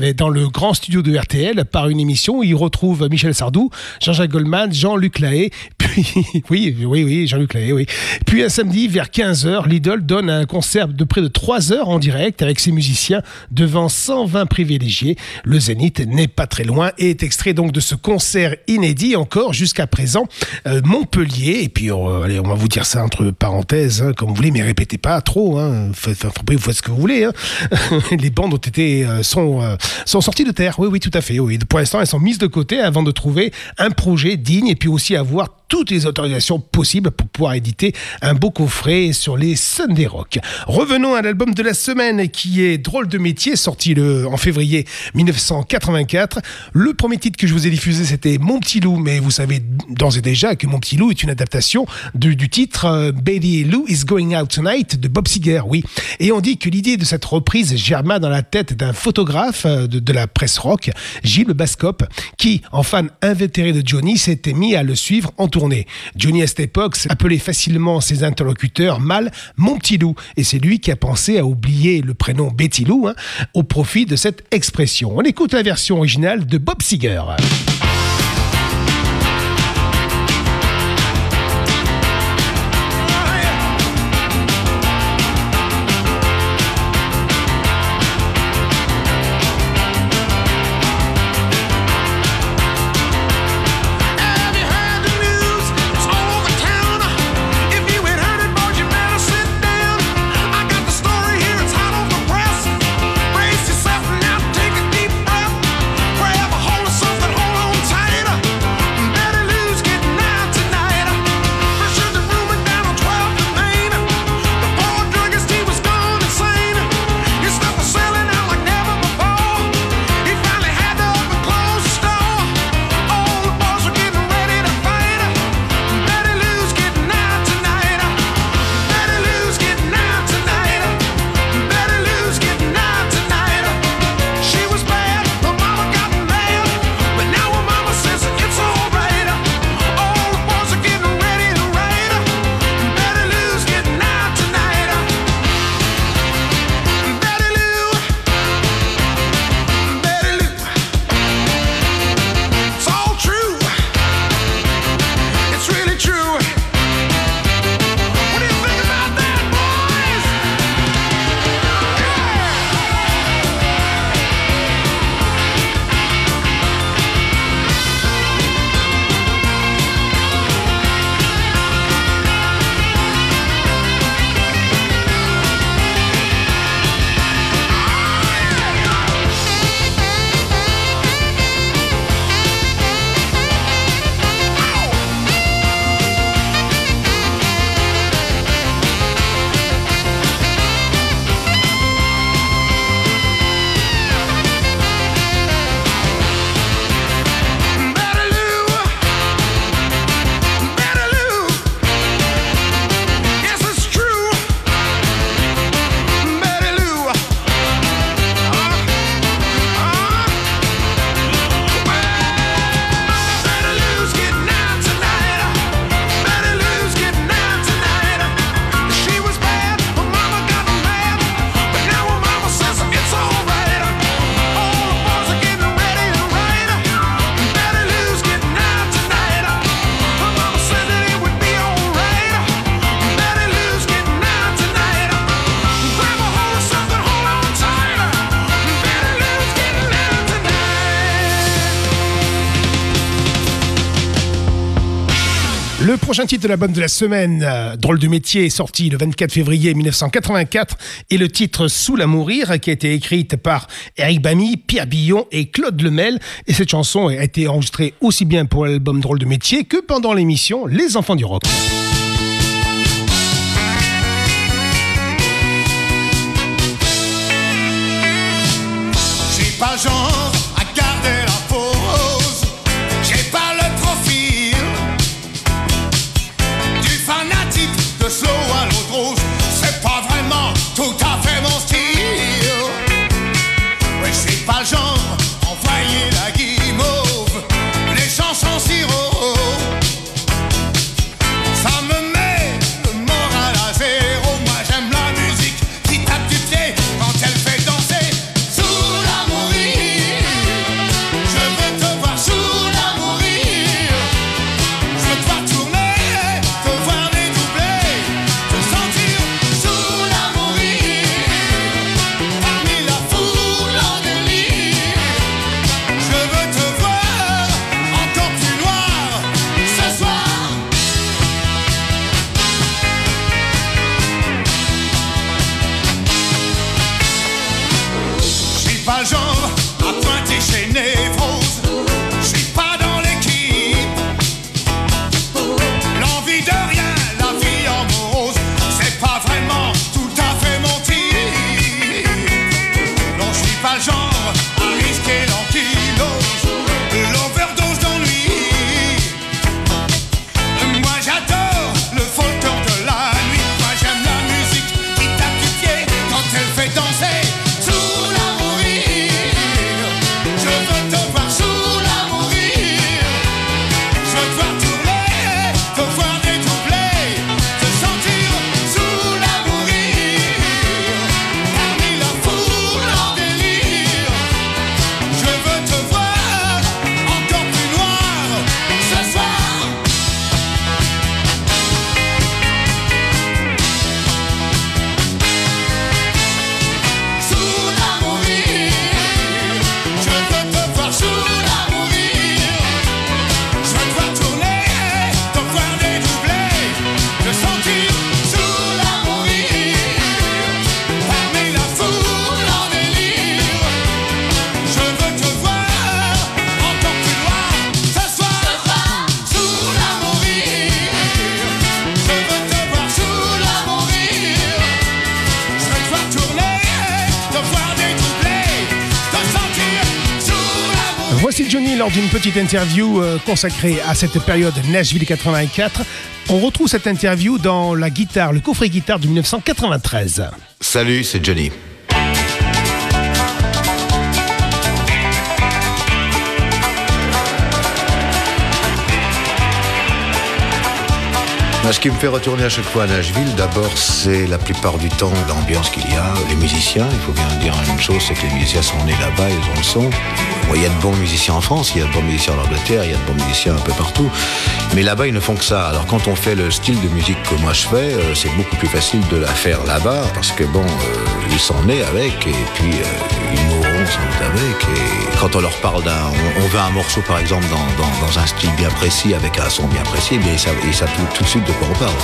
le grand studio de R T L par une émission où il retrouve Michel Sardou, Jean-Jacques Goldman, Jean-Luc Lahaye, puis oui, oui, oui, Jean-Luc Lahaye, oui. Puis un samedi vers quinze heures, l'Idole donne un concert de près de trois heures en direct avec ses musiciens devant cent vingt privilégiés. Le Zénith n'est pas très loin et est extrait donc de ce concert inédit encore jusqu'à présent euh, Montpellier. Et puis euh, allez, on va vous dire ça entre parenthèses, hein, comme vous voulez, mais répétez pas trop. Hein. Faites, vous faites ce que vous voulez. Hein. Les bandes ont été euh, sont euh, sont sorties de terre. Oui, oui, tout à fait. Oui. Pour l'instant, elles sont mises de côté avant de trouver un projet digne et puis aussi avoir toutes les autorisations possibles pour pouvoir éditer un beau coffret sur les Sunday Rock. Revenons à l'album de la semaine qui est Drôle de métier, sorti le, en février dix-neuf cent quatre-vingt-quatre. Le premier titre que je vous ai diffusé, c'était Mon Petit Loup, mais vous savez d'ores et déjà que Mon Petit Loup est une adaptation de, du titre euh, Betty Lou is Going Out Tonight de Bob Seger, oui. Et on dit que l'idée de cette reprise germa dans la tête d'un photographe de, de la presse rock, Gilles Bascop, qui, en fan invétéré de Johnny, s'était mis à le suivre en tournée. Johnny, à cette époque, appelait facilement ses interlocuteurs mal Mon Petit Loup. Et c'est lui qui a pensé à oublier le prénom Betty Lou hein, au profit de cette expression. On écoute la version originale de Bob Seger. Le prochain titre de l'album de la semaine, euh, Drôle de métier, est sorti le vingt-quatre février dix-neuf cent quatre-vingt-quatre, et le titre Sous la mourir, qui a été écrite par Eric Bamy, Pierre Billon et Claude Lemel. Et cette chanson a été enregistrée aussi bien pour l'album Drôle de métier que pendant l'émission Les Enfants du Rock. J'ai pas genre à garder la pose, j'ai pas le profil du fanatique de slow à l'eau de rose. C'est pas vraiment tout à fait mon style. Ouais, j'ai pas le genre envoyer la guimauve, les chansons sirop. Ça me met le moral à zéro. Moi j'aime la musique qui tape du pied quand elle fait danser. Sous la mourir. pas le genre à pointer chez Névrose. Je suis pas dans l'équipe. L'envie de rien, la vie en morose, c'est pas vraiment tout à fait mon type. Non, je suis pas le genre à risquer l'ankylose, l'overdose d'ennui. Moi j'adore le folklore de la nuit. Moi j'aime la musique qui tape du pied quand elle fait danser sous la mourir. Je veux te voir sous la mourir. Je veux te voir tourner, te voir dédoubler, te sentir sous la mourir. Parmi la foule en délire. Je veux te voir encore plus noir ce soir. Sous la mourir. Je veux te voir sous la mourir. Je veux te voir tourner, te voir dédoubler, te sentir sous la mourir. Parmi la foule en délire. Je veux te voir encore plus loin ce soir. Sous la mourir. Je veux te voir sous la mourir. Je veux te voir tourner, te voir dédoubler, te sentir sous la mourir. Voici Johnny lors d'une petite interview euh, consacrée à cette période Nashville quatre-vingt-quatre. On retrouve cette interview dans la guitare, le coffret guitare de dix-neuf cent quatre-vingt-treize. Salut, c'est Johnny. Ben, ce qui me fait retourner à chaque fois à Nashville, d'abord, c'est la plupart du temps l'ambiance qu'il y a, les musiciens. Il faut bien dire une chose, c'est que les musiciens sont nés là-bas, ils ont le son. Bon, il y a de bons musiciens en France, il y a de bons musiciens en Angleterre, il y a de bons musiciens un peu partout. Mais là-bas, ils ne font que ça. Alors quand on fait le style de musique que moi je fais, euh, c'est beaucoup plus facile de la faire là-bas, parce que bon, euh, ils sont nés avec, et puis euh, ils mourront sans doute avec. Et quand on leur parle d'un... On, on veut un morceau, par exemple, dans, dans, dans un style bien précis, avec un son bien précis, eh bien, ils savent, ils savent tout, tout de suite de quoi on parle.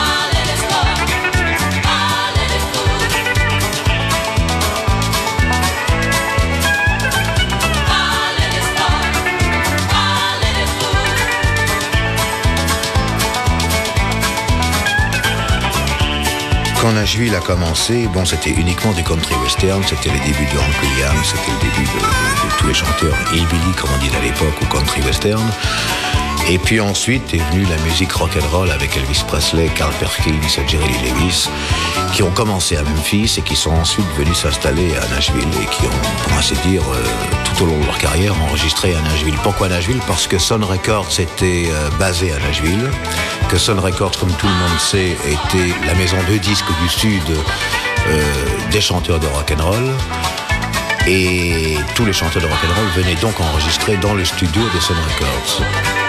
Quand Nashville a commencé, bon, c'était uniquement du country western, c'était les débuts de Hank Williams, c'était le début de, de, de tous les chanteurs hillbilly, comme on disait à l'époque, ou country western. Et puis ensuite est venue la musique rock'n'roll avec Elvis Presley, Carl Perkins et Jerry Lee Lewis, qui ont commencé à Memphis et qui sont ensuite venus s'installer à Nashville et qui ont, pour ainsi dire, euh, tout au long de leur carrière, enregistré à Nashville. Pourquoi Nashville ? Parce que Sun Records était euh, basé à Nashville, que Sun Records, comme tout le monde sait, était la maison de disques du Sud euh, des chanteurs de rock'n'roll. Et tous les chanteurs de rock'n'roll venaient donc enregistrer dans le studio de Sun Records.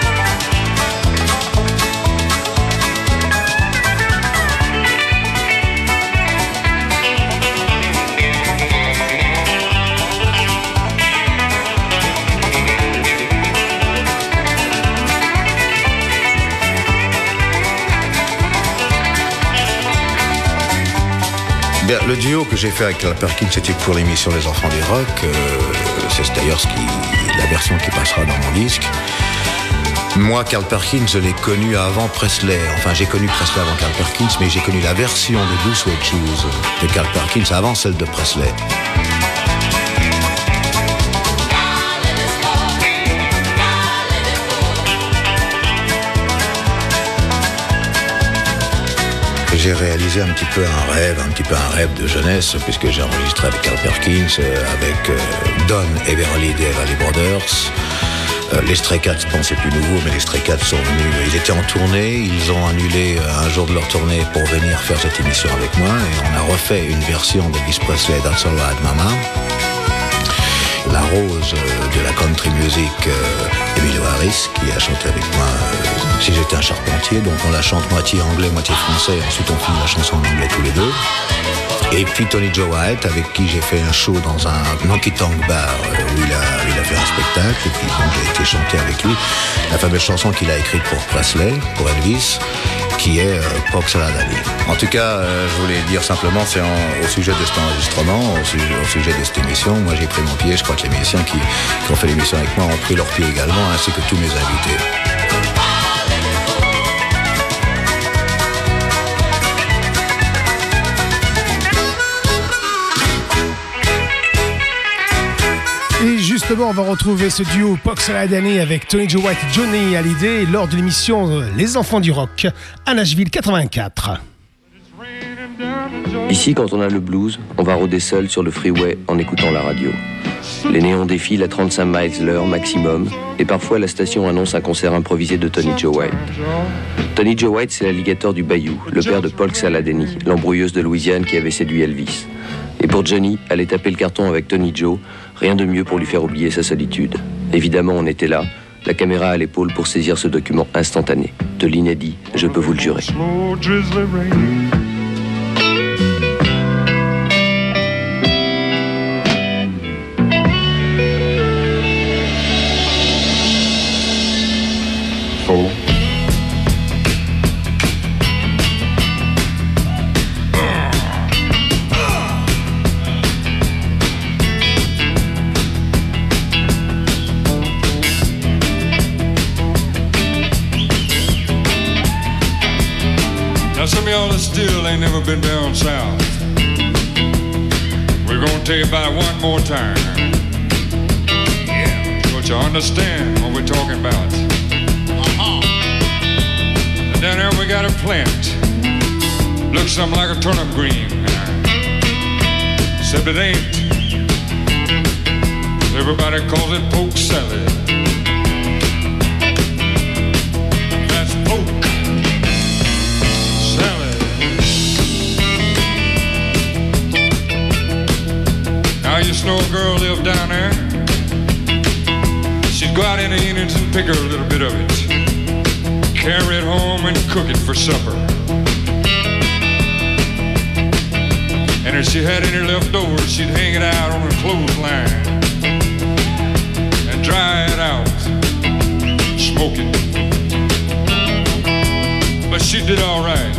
Le duo que j'ai fait avec Carl Perkins, c'était pour l'émission Les Enfants du Rock. Euh, c'est d'ailleurs ce qui, la version qui passera dans mon disque. Moi, Carl Perkins, je l'ai connu avant Presley. Enfin, j'ai connu Presley avant Carl Perkins, mais j'ai connu la version de Blue Suede Shoes de Carl Perkins avant celle de Presley. J'ai réalisé un petit peu un rêve, un petit peu un rêve de jeunesse, puisque j'ai enregistré avec Carl Perkins, euh, avec euh, Don Everly des Everly Brothers. Euh, les Stray Cats, bon, c'est plus nouveau, mais les Stray Cats sont venus, ils étaient en tournée, ils ont annulé euh, un jour de leur tournée pour venir faire cette émission avec moi, et on a refait une version d'Elvis Presley, That's All Right Mama. La rose euh, de la country music, euh, Emilio Harris, qui a chanté avec moi euh, Si j'étais un charpentier, donc on la chante moitié anglais, moitié français, et ensuite on finit la chanson en anglais tous les deux. Et puis Tony Joe White, avec qui j'ai fait un show dans un Honky Tonk Bar, où il a, il a fait un spectacle, et puis donc j'ai été chanter avec lui la fameuse chanson qu'il a écrite pour Presley, pour Elvis. qui est euh, Poke Saladani. En tout cas, euh, je voulais dire simplement, c'est en- au sujet de cet enregistrement, au sujet, au sujet de cette émission, moi j'ai pris mon pied, je crois que les musiciens qui, qui ont fait l'émission avec moi ont pris leur pied également, ainsi que tous mes invités. Et justement, on va retrouver ce duo Poke Saladani avec Tony Joe White et Johnny Hallyday lors de l'émission euh, Les Enfants du Rock à Nashville quatre-vingt-quatre. Ici, quand on a le blues, on va rôder seul sur le freeway en écoutant la radio. Les néons défilent à trente-cinq miles l'heure maximum, et parfois la station annonce un concert improvisé de Tony Joe White. Tony Joe White, c'est l'alligator du Bayou, le père de Poke Saladani, l'embrouilleuse de Louisiane qui avait séduit Elvis. Et pour Johnny, aller taper le carton avec Tony Joe, rien de mieux pour lui faire oublier sa solitude. Évidemment, on était là, la caméra à l'épaule pour saisir ce document instantané. De l'inédit, je peux vous le jurer. Slow drizzly rain. Four. Now some of y'all that still ain't never been down south, we're gonna tell you about it one more time. Yeah, but you understand what we're talking about. Uh-huh. And down there we got a plant, looks something like a turnip green, except it ain't. Everybody calls it poke salad. That's poke salad. Now I used to know a girl lived down there. She'd go out in the evenings and pick her a little bit of it, carry it home and cook it for supper. And if she had any left over, she'd hang it out on her clothesline and dry it out, smoke it. But she did all right.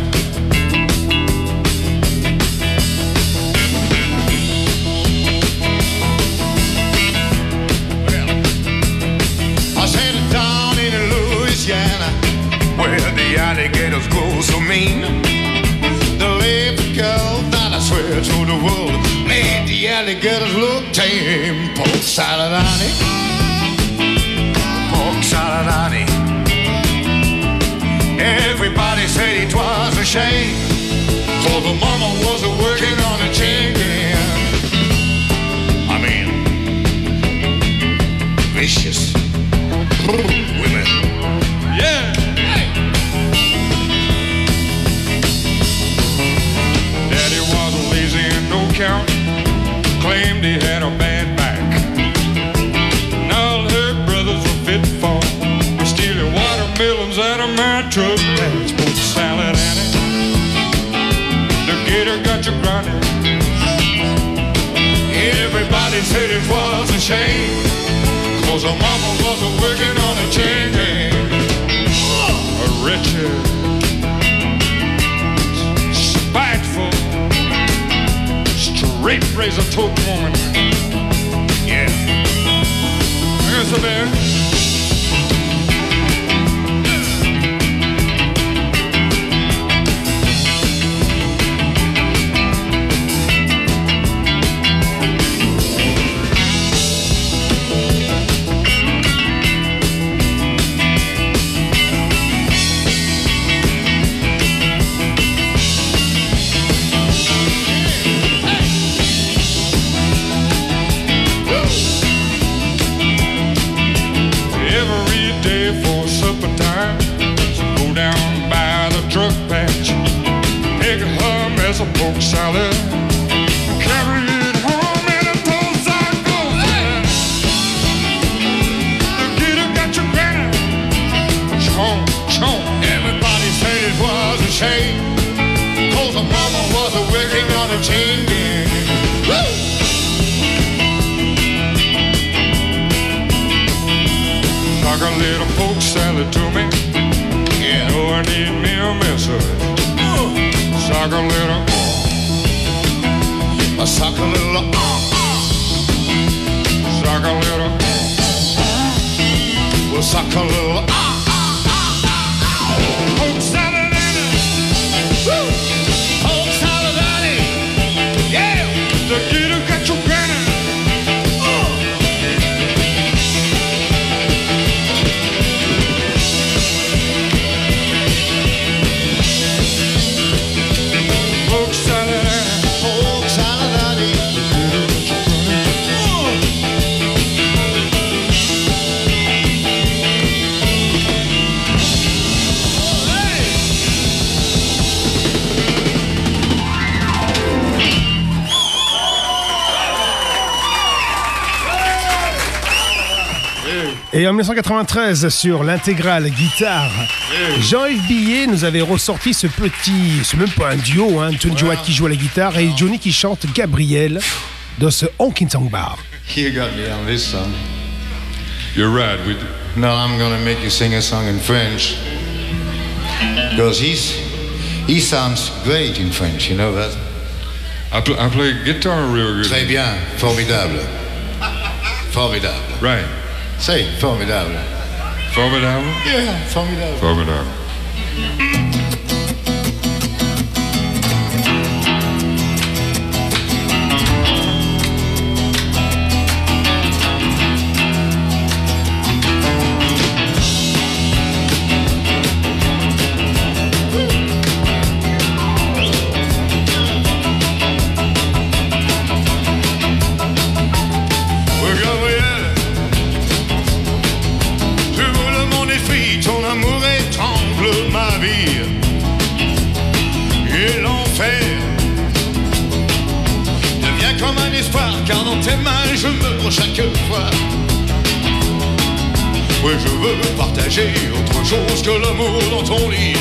I was headed down in Louisiana, where the alligators grow so mean. The lady girl that I swear to the world made the alligators look tame. Poke Saladani, Poke Saladani. Everybody said it was a shame, for the mama was working on a chain gang. I mean, vicious women. Yeah. Daddy wasn't lazy and no count, claimed he had a bad back. And all her brothers were fit for stealing watermelons out of my truck. That's poke salad, Annie. The gator got you grinding. Everybody said it was a shame, cause her mama was working on a chain gang. A wretched, spiteful, straight razor tote woman. Yeah. There's a bear. As a poke salad, carry it home in a pulse I go. The gator got your granny, chomp, chomp. Everybody said it was a shame, cause her mama was working on a chain gang. Woo! Like a little poke salad to me. Yeah. Know I need me a mess Suck a little, uh, uh. Suck a little, we'll suck a little, uh, uh, uh, uh. Polk salad in it, woo! Polk salad in it, yeah! The kid who got you grinning, uh. Polk salad in it, polk salad in it. Et en dix-neuf cent quatre-vingt-treize, sur l'intégrale guitare, Jean-Yves Billet nous avait ressorti ce petit, c'est même pas un duo, hein, Tony Joe White qui joue à la guitare et Johnny qui chante Gabriel dans ce Honky Tonk Bar. You got me on this song. You're right. We Now I'm gonna make you sing a song in French. Because he's, he sounds great in French, you know that? I, pl- I play guitar real good. Très bien, formidable. Formidable. Right. C'est formidable. Formidable? Yeah, formidable. Formidable. Car dans tes mains je meurs chaque fois. Oui, je veux partager autre chose que l'amour dans ton lit.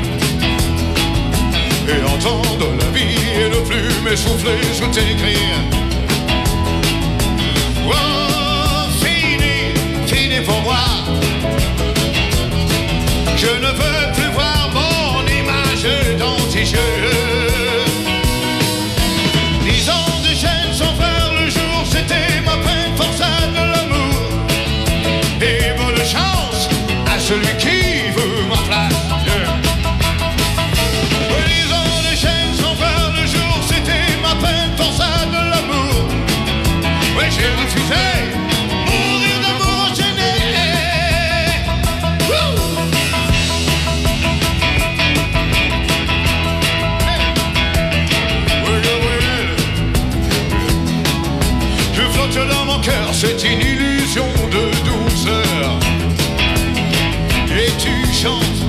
Et entendre la vie et ne plus m'essouffler sous tes cris. Oh, fini, fini pour moi. Je ne veux plus voir mon image dans tes yeux. Dix ans de chaîne sans faire le jour, c'était ma peine forçade de l'amour. Et bonne chance à celui qui veut ma place. Yeah. Dix ans de chaîne sans faire le jour, c'était ma peine forçade de l'amour. Oui, j'ai refusé mourir d'amour enchaîné. Woo! Dans mon cœur, c'est une illusion de douceur. Et tu chantes.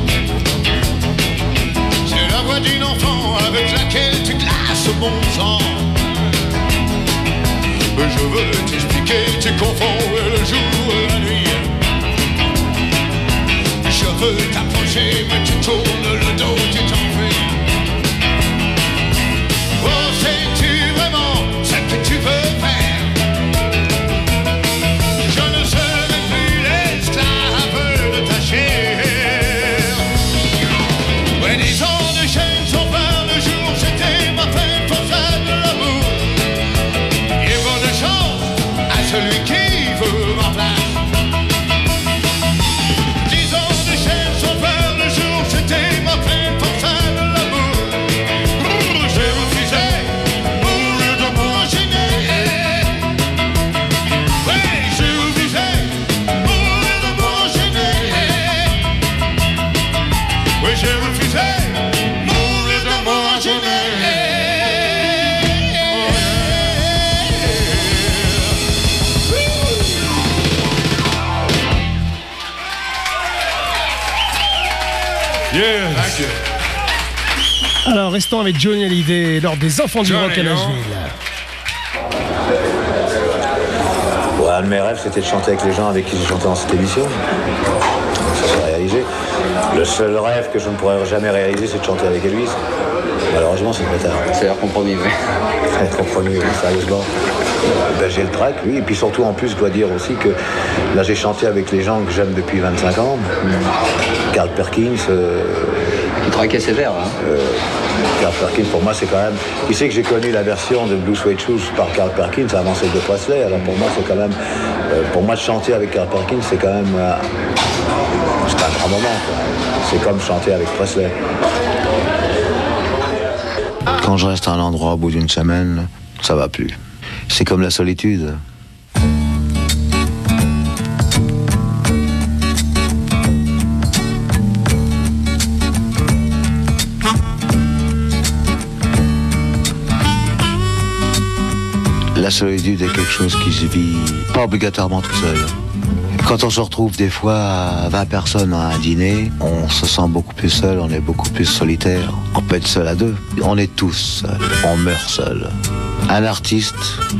C'est la voix d'une enfant avec laquelle tu glaces mon sang. Je veux t'expliquer, tu confonds le jour et la nuit. Je veux t'approcher, mais tu tournes le dos, tu t'enfuis. Oh, sais-tu vraiment ce que tu veux faire? Celui qui veut ma place. Dix ans de chaîne sans faire le jour, c'était ma peine forçade de l'amour. J'ai refusé mourir d'amour enchaîné. Oui, j'ai refusé mourir d'amour enchaîné. Oui, j'ai refusé mourir d'amour enchaîné. Yeah. Thank you. Alors, restons avec Johnny Hallyday lors des Enfants du Rock à Nashville. Ouais, un de mes rêves, c'était de chanter avec les gens avec qui j'ai chanté dans cette émission. Ça s'est réalisé. Le seul rêve que je ne pourrais jamais réaliser, c'est de chanter avec Elvis. Malheureusement, c'est trop tard. C'est un compromis, oui. C'est un compromis, oui, sérieusement. Ben, j'ai le trac, oui. Et puis surtout, en plus, je dois dire aussi que là, j'ai chanté avec les gens que j'aime depuis vingt-cinq ans. Carl Perkins. Euh, Il traquait sévère, hein. euh, Carl Perkins, pour moi, c'est quand même... Il sait que j'ai connu la version de Blue Suede Shoes par Carl Perkins avant celle de Presley. Alors pour moi, c'est quand même... Euh, pour moi, de chanter avec Carl Perkins, c'est quand même... Euh, c'est un grand moment, quoi. C'est comme chanter avec Presley. Quand je reste à un endroit au bout d'une semaine, ça va plus. C'est comme la solitude. La solitude est quelque chose qui se vit pas obligatoirement tout seul. Quand on se retrouve des fois à vingt personnes à un dîner, on se sent beaucoup plus seul, on est beaucoup plus solitaire. On peut être seul à deux. On est tous seuls, on meurt seul. Un artiste,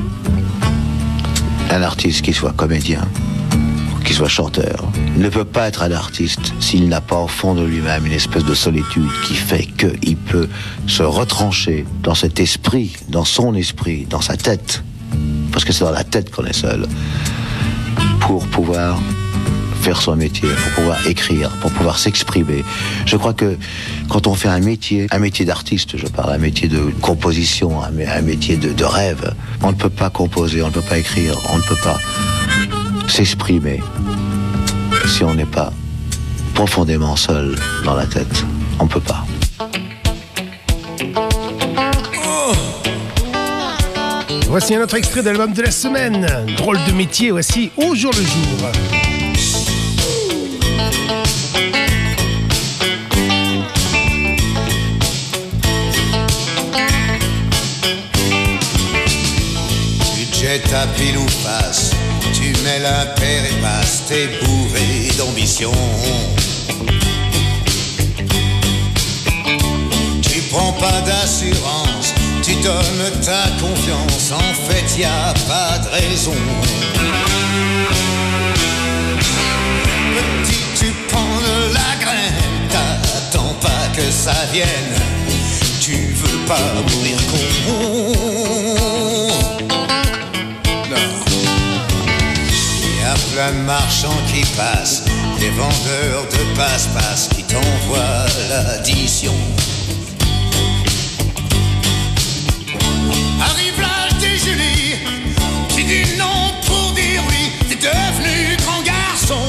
un artiste qui soit comédien, qui soit chanteur, ne peut pas être un artiste s'il n'a pas au fond de lui-même une espèce de solitude qui fait qu'il peut se retrancher dans cet esprit, dans son esprit, dans sa tête, parce que c'est dans la tête qu'on est seul, pour pouvoir faire son métier, pour pouvoir écrire, pour pouvoir s'exprimer. Je crois que quand on fait un métier, un métier d'artiste, je parle, un métier de composition, un, un métier de, de rêve, on ne peut pas composer, on ne peut pas écrire, on ne peut pas s'exprimer si on n'est pas profondément seul dans la tête. On ne peut pas. Voici un autre extrait de l'album de la semaine. Drôle de métier, voici Au jour le jour. Tu te jettes à pile ou face, tu mets l'impair et passe, t'es bourré d'ambition. Tu prends pas d'assurance, tu donnes ta confiance, en fait y a pas de raison. Petit, tu prends de la graine, t'attends pas que ça vienne, tu veux pas mourir con. Non. Y a plein de marchands qui passent, des vendeurs de passe-passe qui t'envoient l'addition. Arrive l'âge des Julie, tu dis non pour dire oui, t'es devenu grand garçon.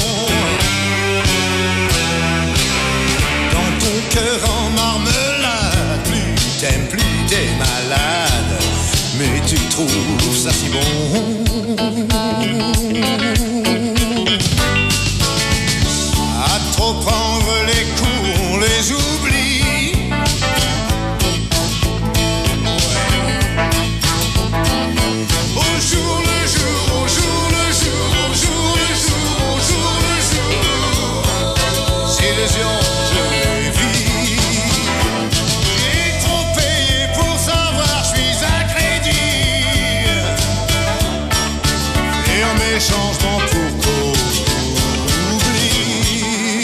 Dans ton cœur en marmelade, plus t'aimes, plus t'es malade, mais tu trouves ça si bon. À trop prendre les coups, on les oublie. Changement pour cause oubli.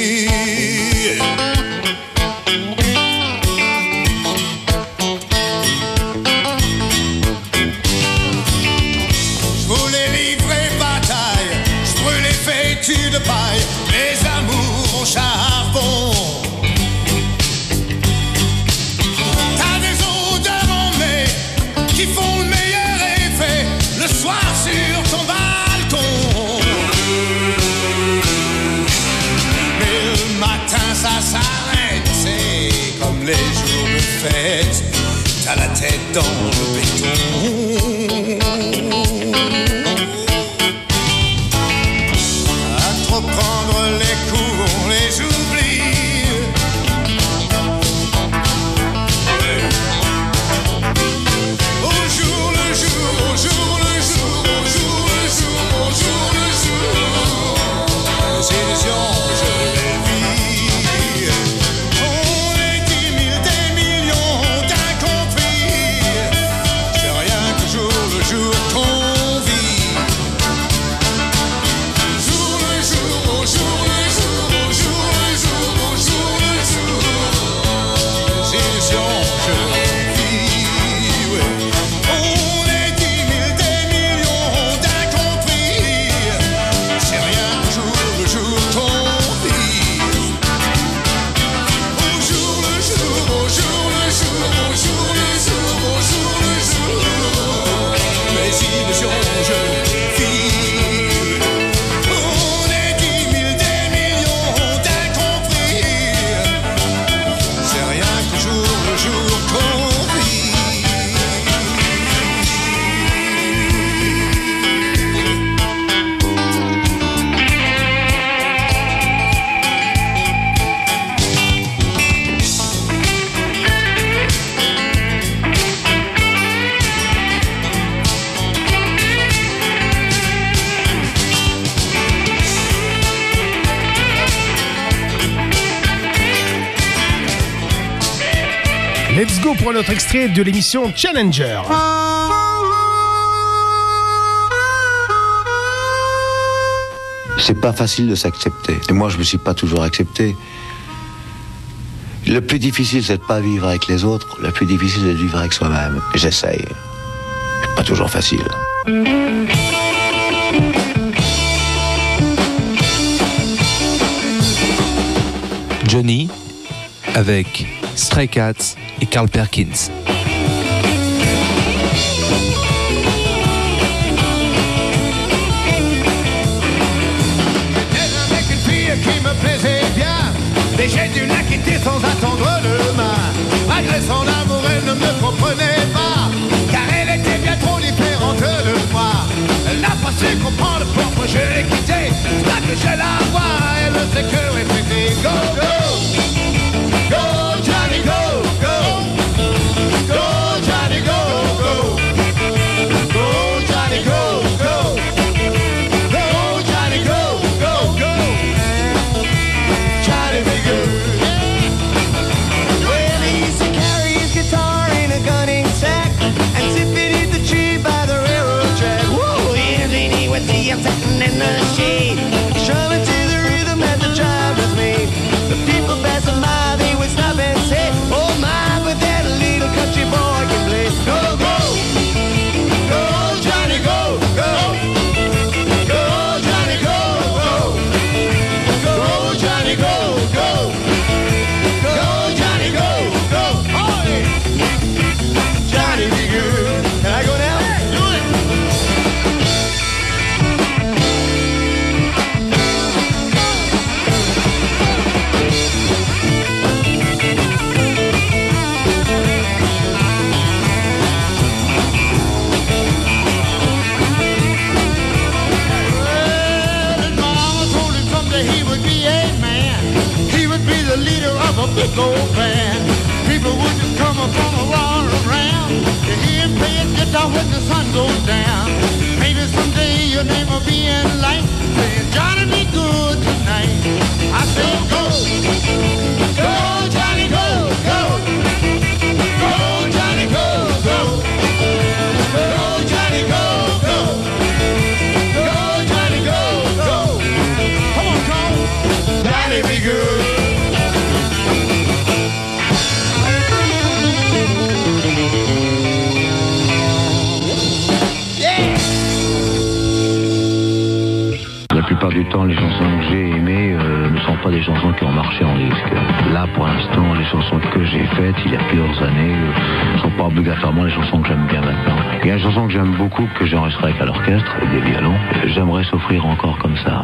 Je voulais livrer bataille, je brûlais vêtu de paille, mes amours au charbon. T'as des odeurs en mai qui font le meilleur effet le soir sur ton balcon. Let's go pour notre extrait de l'émission Challenger. C'est pas facile de s'accepter. Et moi, je me suis pas toujours accepté. Le plus difficile, c'est de pas vivre avec les autres. Le plus difficile, c'est de vivre avec soi-même. Et j'essaye. C'est pas toujours facile. Johnny avec Stray Cats et Carl Perkins. Qui me plaisait bien, mais j'ai dû la quitter sans attendre demain. Malgré son amour, elle ne me comprenait pas, car elle était bien trop différente de moi. Elle n'a pas su comprendre pourquoi je l'ai quittée. Là que je la vois, elle ne sait que répéter go, go, go, Johnny, go, go, go, Johnny, go, go, go, Johnny, go, go, go, Johnny, go, go, go. Johnny be good. Well, he used to carry his guitar in a gunning sack and sip it in the tree by the railroad track. Whoa, and then he would see him sitting in the shade, strumming to the rhythm and the jive with me. The people passing by, they would stop and say, oh my, but that little country boy can play. Go, go, go, Johnny, go, go, go, Johnny, go, go. Go, Johnny, go, go. Go, Johnny, go, go. Oh, yeah. Johnny be good. Can I go now? Do it. Well, his mama told him someday he would be a man. He would be the leader of a big old band. People would just come up from all around to hear him play his guitar when the sun goes down. Maybe someday your name will be in light, saying Johnny be good tonight. I say go, go Johnny, go, go, go Johnny, go, go, go Johnny, go, go, go Johnny, go, go. Come on, come on, Johnny be good. La plupart du temps, les chansons que j'ai aimées euh, ne sont pas des chansons qui ont marché en disque. Là, pour l'instant, les chansons que j'ai faites il y a plusieurs années euh, ne sont pas obligatoirement les chansons que j'aime bien maintenant. Il y a une chanson que j'aime beaucoup, que j'ai enregistrée avec à l'orchestre, avec des violons. J'aimerais s'offrir encore comme ça.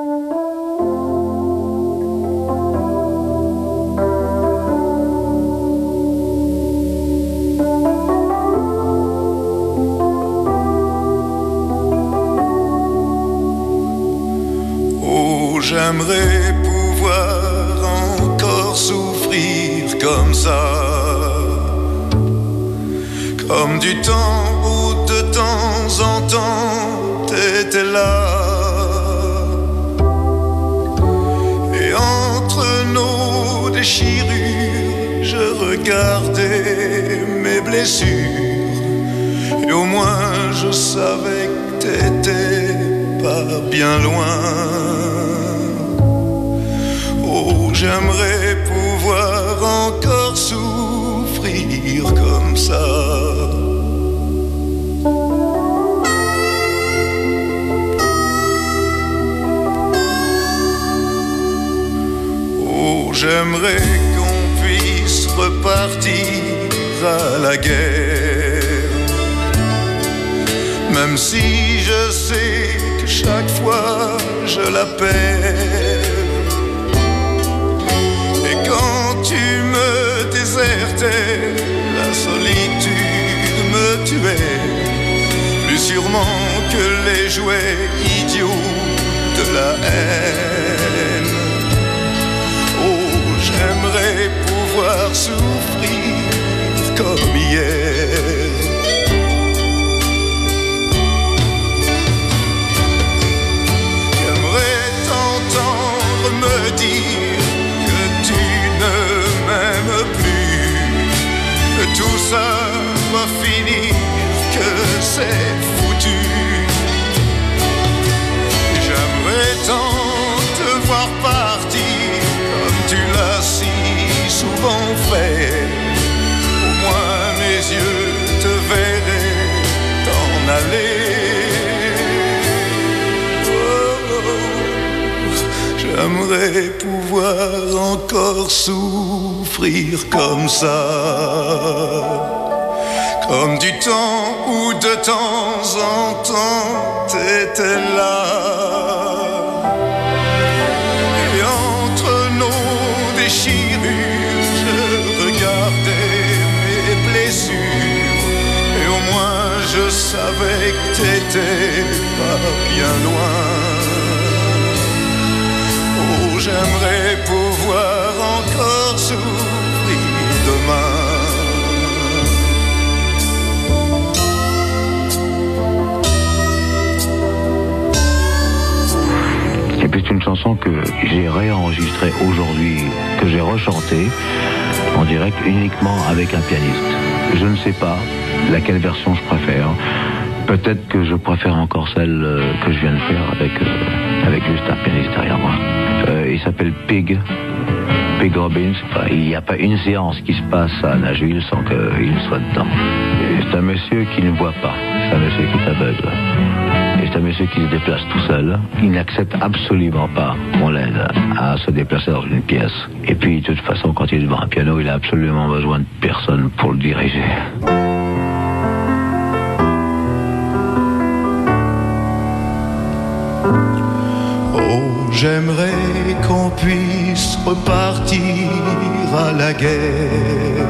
J'aimerais pouvoir encore souffrir comme ça, comme du temps où de temps en temps t'étais là, et entre nos déchirures je regardais mes blessures, et au moins je savais que t'étais pas bien loin. Oh, j'aimerais pouvoir encore souffrir comme ça. Oh, j'aimerais qu'on puisse repartir à la guerre, même si je sais que chaque fois je la perds. Quand tu me désertais, la solitude me tuait, plus sûrement que les jouets idiots de la haine. Oh, j'aimerais pouvoir souffrir comme hier. J'aimerais t'entendre me dire que tu ne m'aimes plus, c'est foutu. J'aimerais tant te voir partir comme tu l'as si souvent fait. Au moins mes yeux te verraient t'en aller. J'aimerais pouvoir encore souffrir comme ça, comme du temps où de temps en temps t'étais là. Et entre nos déchirures, je regardais mes blessures. Et au moins je savais que t'étais pas bien loin. J'aimerais pouvoir encore souffrir demain. C'est plus une chanson que j'ai réenregistrée aujourd'hui, que j'ai rechantée en direct uniquement avec un pianiste. Je ne sais pas laquelle version je préfère. Peut-être que je préfère encore celle que je viens de faire avec, euh, avec juste un pianiste derrière moi. Euh, il s'appelle Pig, Pig Robbins. Enfin, il n'y a pas une séance qui se passe à Nashville sans qu'il soit dedans. Et c'est un monsieur qui ne voit pas, c'est un monsieur qui est aveugle. Et c'est un monsieur qui se déplace tout seul. Il n'accepte absolument pas qu'on l'aide à se déplacer dans une pièce. Et puis, de toute façon, quand il est devant un piano, il a absolument besoin de personne pour le diriger. J'aimerais qu'on puisse repartir à la guerre,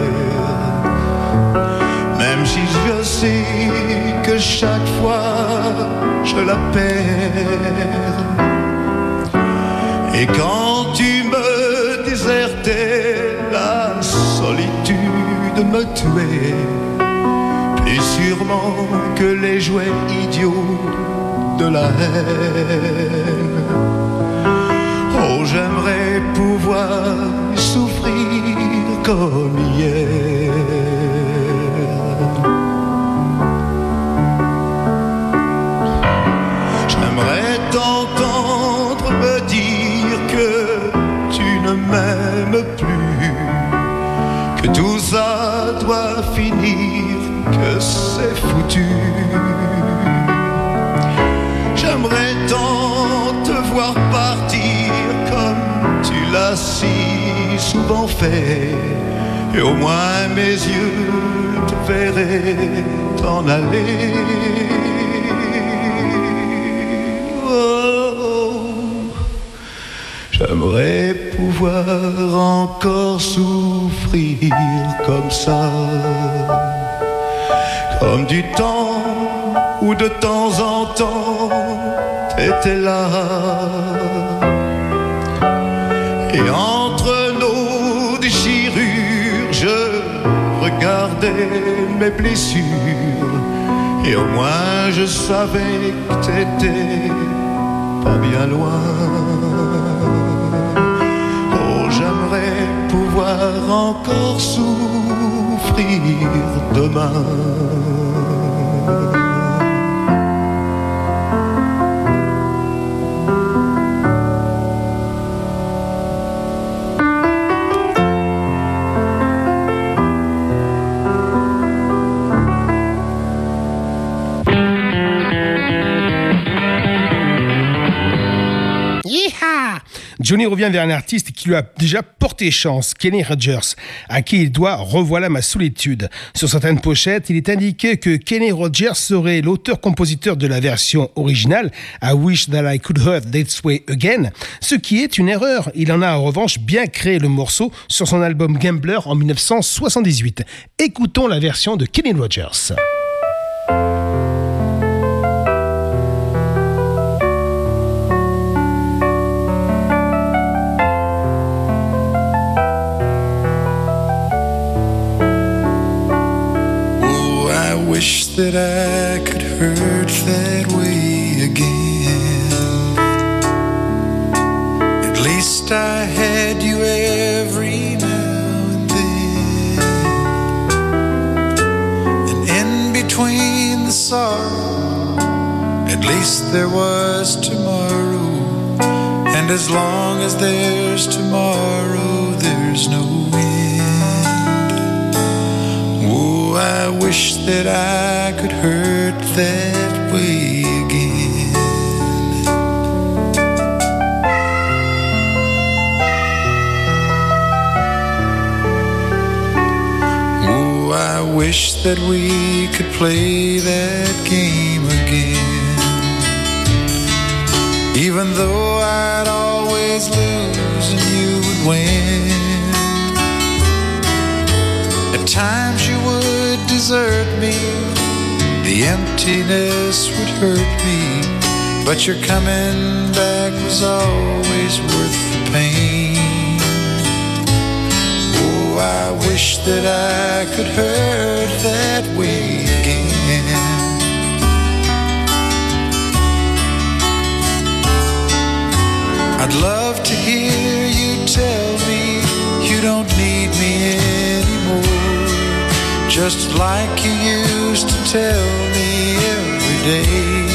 même si je sais que chaque fois je la perds. Et quand tu me désertais, la solitude me tuait, plus sûrement que les jouets idiots de la haine. Oh, j'aimerais pouvoir souffrir comme hier. J'aimerais t'entendre me dire que tu ne m'aimes plus, que tout ça doit finir, que c'est foutu. J'aimerais tant te voir partir comme tu l'as si souvent fait. Et au moins mes yeux te verraient t'en aller. Oh, j'aimerais pouvoir encore souffrir comme ça, comme du temps où de temps en temps t'étais là. Et entre nos déchirures, je regardais mes blessures. Et au moins je savais que t'étais pas bien loin. Oh, j'aimerais pouvoir encore souffrir demain. Johnny revient vers un artiste qui lui a déjà porté chance, Kenny Rogers, à qui il doit Revoilà ma solitude. Sur certaines pochettes, il est indiqué que Kenny Rogers serait l'auteur-compositeur de la version originale, I Wish That I Could Hurt This Way Again, ce qui est une erreur. Il en a en revanche bien créé le morceau sur son album Gambler en dix-neuf cent soixante-dix-huit. Écoutons la version de Kenny Rogers. Wish that I could hurt that way again. At least I had you every now and then. And in between the sorrow At least there was tomorrow, and as long as there's tomorrow, there's no end. Oh, I wish that I could hurt that way again. Oh, I wish that we could play that game again. Even though I'd always lose and you would win. At times you would desert me, the emptiness would hurt me, but your coming back was always worth the pain. Oh, I wish that I could hurt that way again. I'd love to hear you tell me you don't need me anymore, just like you used to tell me every day.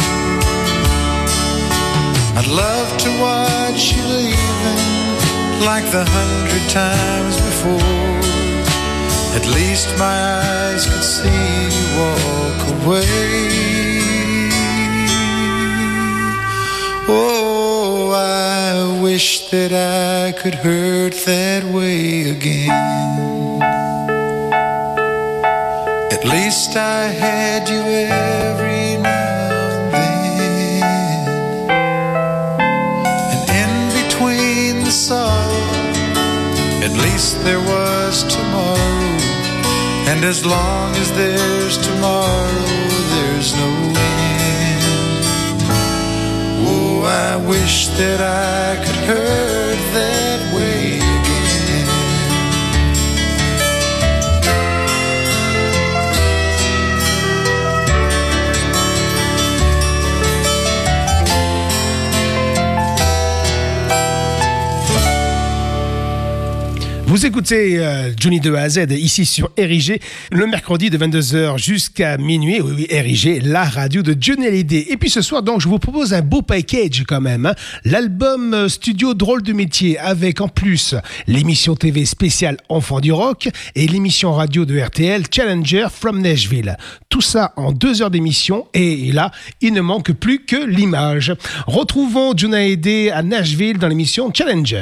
I'd love to watch you leaving like the hundred times before. At least my eyes could see you walk away. Oh, I wish that I could hurt that way again. At least I had you every now and then. And in between the sorrow, at least there was tomorrow. And as long as there's tomorrow, there's no end. Oh, I wish that I could hurt that way again. Vous écoutez euh, Johnny de A à Z ici sur R I G le mercredi de vingt-deux heures jusqu'à minuit. Oui, oui, R I G, la radio de Johnny Hallyday. Et puis ce soir, donc, je vous propose un beau package quand même. Hein. L'album studio Drôle de métier avec en plus l'émission T V spéciale Enfants du rock et l'émission radio de R T L Challenger from Nashville. Tout ça en deux heures d'émission et là, il ne manque plus que l'image. Retrouvons Johnny Hallyday à Nashville dans l'émission Challenger.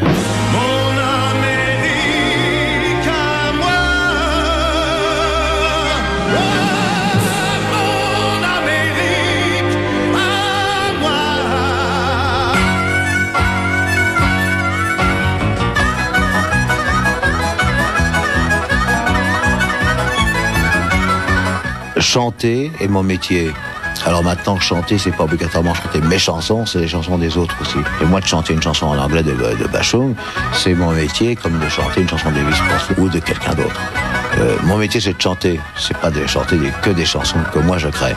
Chanter est mon métier. Alors maintenant, chanter, c'est pas obligatoirement chanter mes chansons, c'est les chansons des autres aussi. Et moi, de chanter une chanson en anglais de, de Bashung, c'est mon métier, comme de chanter une chanson d'Elvis Presley ou de quelqu'un d'autre. Euh, mon métier, c'est de chanter, c'est pas de chanter des, que des chansons que moi je crée.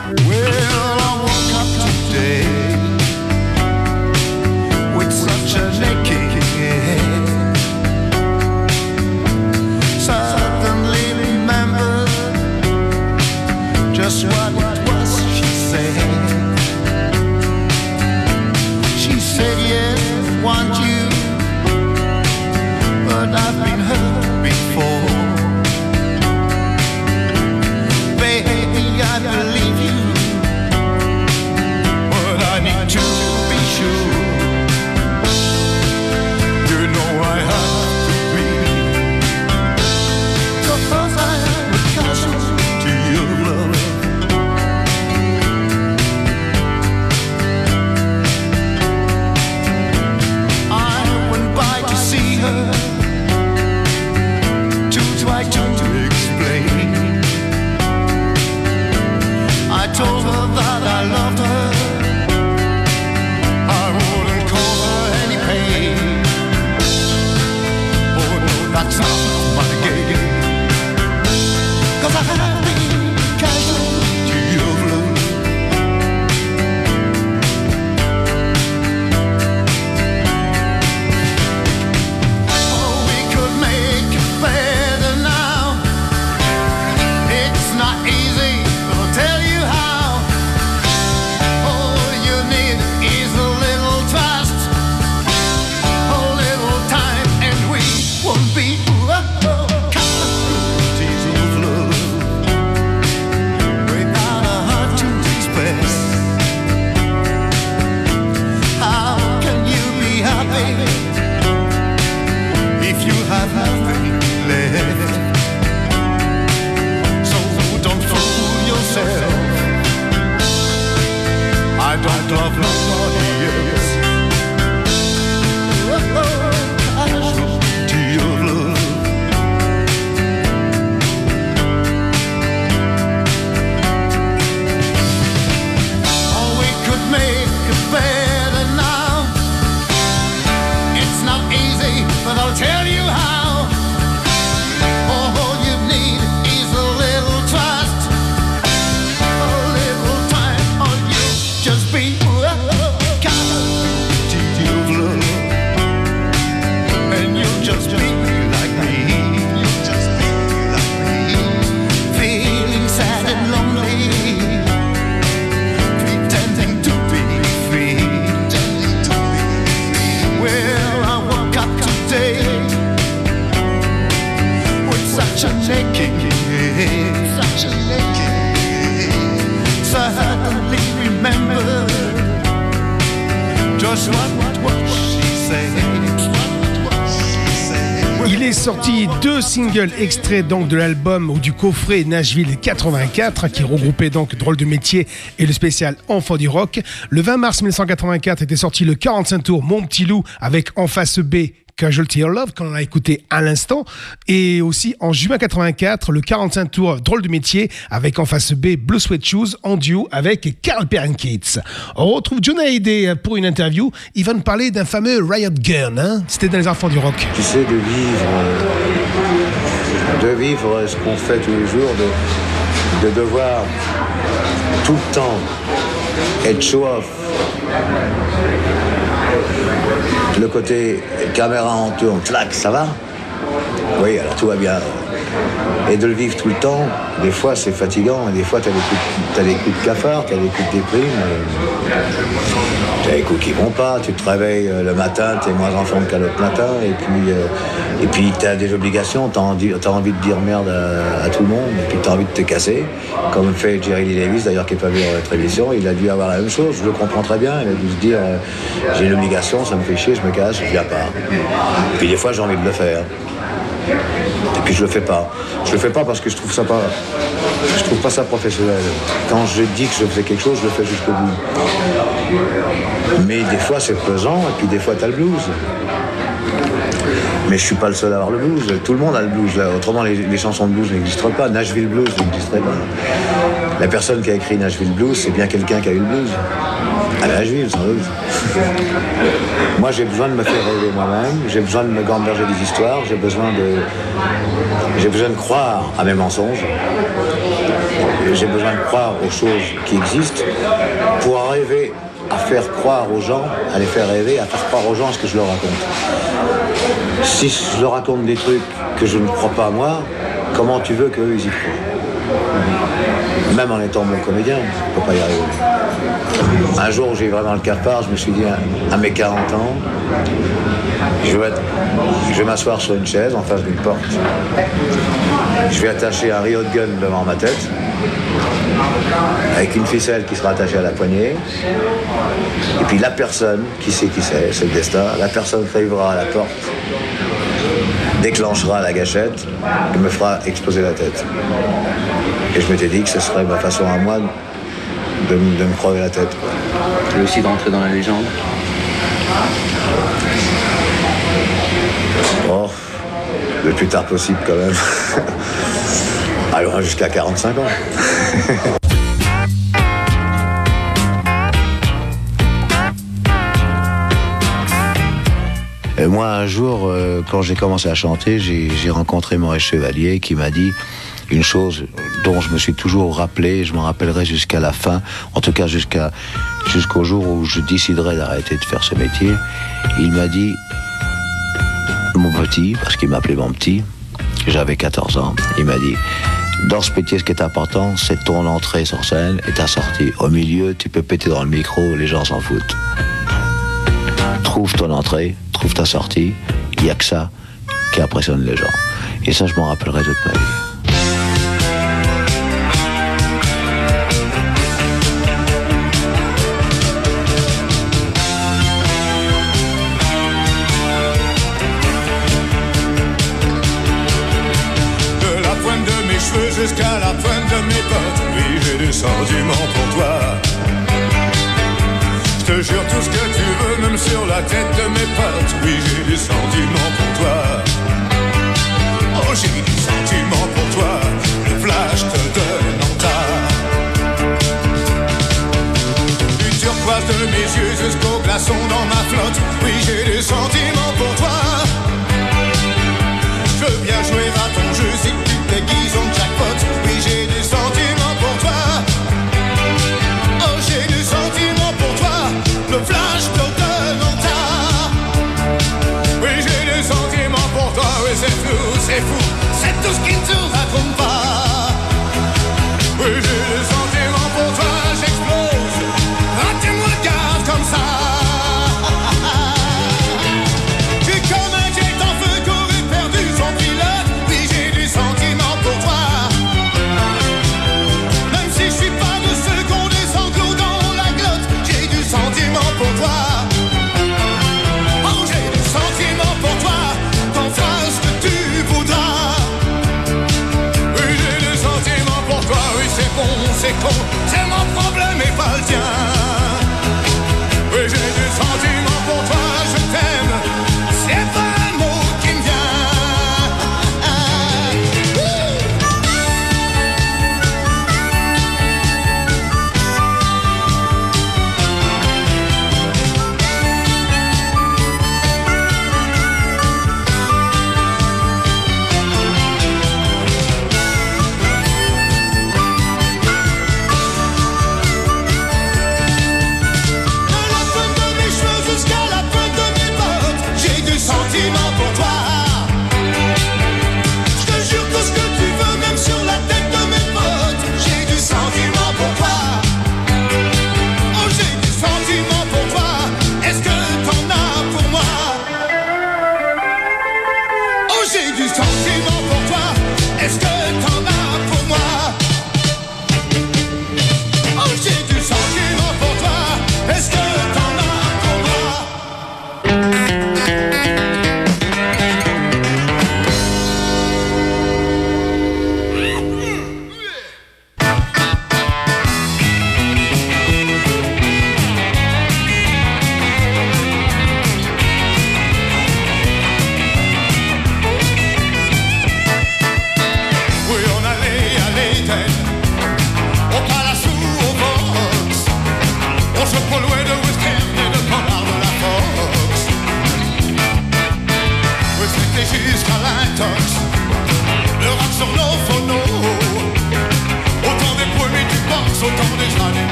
Just what it was she said. She said, yes, I want you, but I've been hurt before. Baby, I believe you, I don't love nobody else. Casualty of love. Oh, we could make it better now. It's not easy, but I'll tell you how. All you need is a little trust, a little time, or you just be casualty of love, and you'll just be like me. You'll just be like me, feeling sad and lonely, pretending to be free. Pretending to be free. Well, I woke up today with such a aching, such a aching. Suddenly remember just what what she said. Il est sorti deux singles extraits donc de l'album ou du coffret Nashville quatre-vingt-quatre qui regroupait donc Drôle de métier et le spécial Enfant du rock. Le vingt mars mille neuf cent quatre-vingt-quatre était sorti le quarante-cinq tours Mon petit loup avec en face B Casualty of Love qu'on a écouté à l'instant, et aussi en juin quatre-vingt-quatre le quarante-cinq tours Drôle de métier avec en face B Blue Sweat Shoes en duo avec Carl Perkins. On retrouve Johnny Hallyday pour une interview. Il va nous parler d'un fameux Riot Gun, hein. C'était dans les Enfants du rock. Tu sais, de vivre, de vivre ce qu'on fait tous les jours, de, de devoir tout le temps être show-off. Le côté caméra en tourne, clac, ça va? Oui, alors tout va bien. Et de le vivre tout le temps, des fois c'est fatigant, et des fois t'as des coups, t'as des coups de cafard, t'as des coups de déprime, t'as des coups qui vont pas, tu te réveilles le matin, t'es moins en forme qu'à l'autre matin, et puis, euh, et puis t'as des obligations, t'as envie, t'as envie de dire merde à, à tout le monde, et puis t'as envie de te casser, comme fait Jerry Lee Lewis, d'ailleurs qui est pas vu dans la télévision, il a dû avoir la même chose, je le comprends très bien, il a dû se dire euh, j'ai une obligation, ça me fait chier, je me casse, je viens pas. Et puis des fois j'ai envie de le faire. Et puis je le fais pas. Je le fais pas parce que je trouve ça pas. Je trouve pas ça professionnel. Quand je dis que je faisais quelque chose, je le fais jusqu'au bout. Mais des fois c'est pesant, et puis des fois t'as le blues. Mais je suis pas le seul à avoir le blues. Tout le monde a le blues. Là. Autrement, les, les chansons de blues n'existeraient pas. Nashville Blues n'existerait pas. La personne qui a écrit Nashville Blues, c'est bien quelqu'un qui a eu le blues. À Nashville, sans doute. Moi, j'ai besoin de me faire rêver moi-même. J'ai besoin de me gamberger des histoires. J'ai besoin de... J'ai besoin de croire à mes mensonges. J'ai besoin de croire aux choses qui existent pour arriver à faire croire aux gens, à les faire rêver, à faire croire aux gens ce que je leur raconte. Si je leur raconte des trucs que je ne crois pas à moi, comment tu veux qu'eux ils y croient? Même en étant bon comédien, je ne peux pas y arriver. Un jour où j'ai vraiment le cafard, je me suis dit à mes quarante ans, je vais, être, je vais m'asseoir sur une chaise en face d'une porte. Je vais attacher un Riot Gun devant ma tête, avec une ficelle qui sera attachée à la poignée. Et puis la personne, qui sait qui c'est, c'est le destin, la personne arrivera à la porte, déclenchera la gâchette et me fera exploser la tête. Et je m'étais dit que ce serait ma façon à moi de, de me crever la tête. Et aussi de rentrer dans la légende. Oh, le plus tard possible quand même. Alors jusqu'à quarante-cinq ans. Et moi, un jour, euh, quand j'ai commencé à chanter, j'ai, j'ai rencontré Maurice Chevalier qui m'a dit une chose dont je me suis toujours rappelé, et je m'en rappellerai jusqu'à la fin, en tout cas jusqu'à, jusqu'au jour où je déciderai d'arrêter de faire ce métier. Il m'a dit, mon petit, parce qu'il m'appelait mon petit, j'avais quatorze ans, il m'a dit, dans ce métier, ce qui est important, c'est ton entrée sur scène et ta sortie. Au milieu, tu peux péter dans le micro, les gens s'en foutent. Trouve ton entrée, trouve ta sortie, il n'y a que ça qui impressionne les gens. Et ça, je m'en rappellerai toute ma vie. Jusqu'à la pointe de mes potes, oui, j'ai des sentiments pour toi. Je te jure tout ce que tu veux, même sur la tête de mes potes. Oui, j'ai des sentiments pour toi. Oh, j'ai des sentiments pour toi. Le flash te donne en tas. Du turquoise de mes yeux jusqu'au glaçon dans ma flotte. Oui, j'ai des sentiments pour toi. Je veux bien jouer à ton jeu si tu te déguises en jackpot. Oui, j'ai des sentiments pour toi. Oh, j'ai des sentiments pour toi. Le flash te donne en tas. Oui, j'ai des sentiments pour toi. Oui, c'est tout, c'est fou. C'est tout ce qui ne se raconte pas. Oui, j'ai des sentiments pour toi. J'explose. Ah, tu me regardes comme ça. J'ai comme un jet en feu qui aurait perdu son pilote. Oui, j'ai des sentiments pour toi.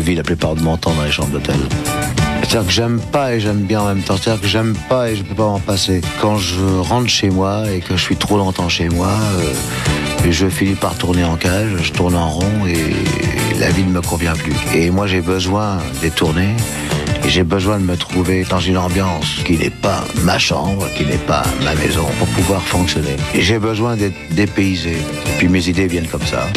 vis la plupart de mon temps dans les chambres d'hôtel. C'est-à-dire que j'aime pas et j'aime bien en même temps. C'est-à-dire que j'aime pas et je peux pas m'en passer. Quand je rentre chez moi et que je suis trop longtemps chez moi, euh, je finis par tourner en cage, je tourne en rond et la vie ne me convient plus. Et moi j'ai besoin de tourner et j'ai besoin de me trouver dans une ambiance qui n'est pas ma chambre, qui n'est pas ma maison pour pouvoir fonctionner. Et j'ai besoin d'être dépaysé. Et puis mes idées viennent comme ça.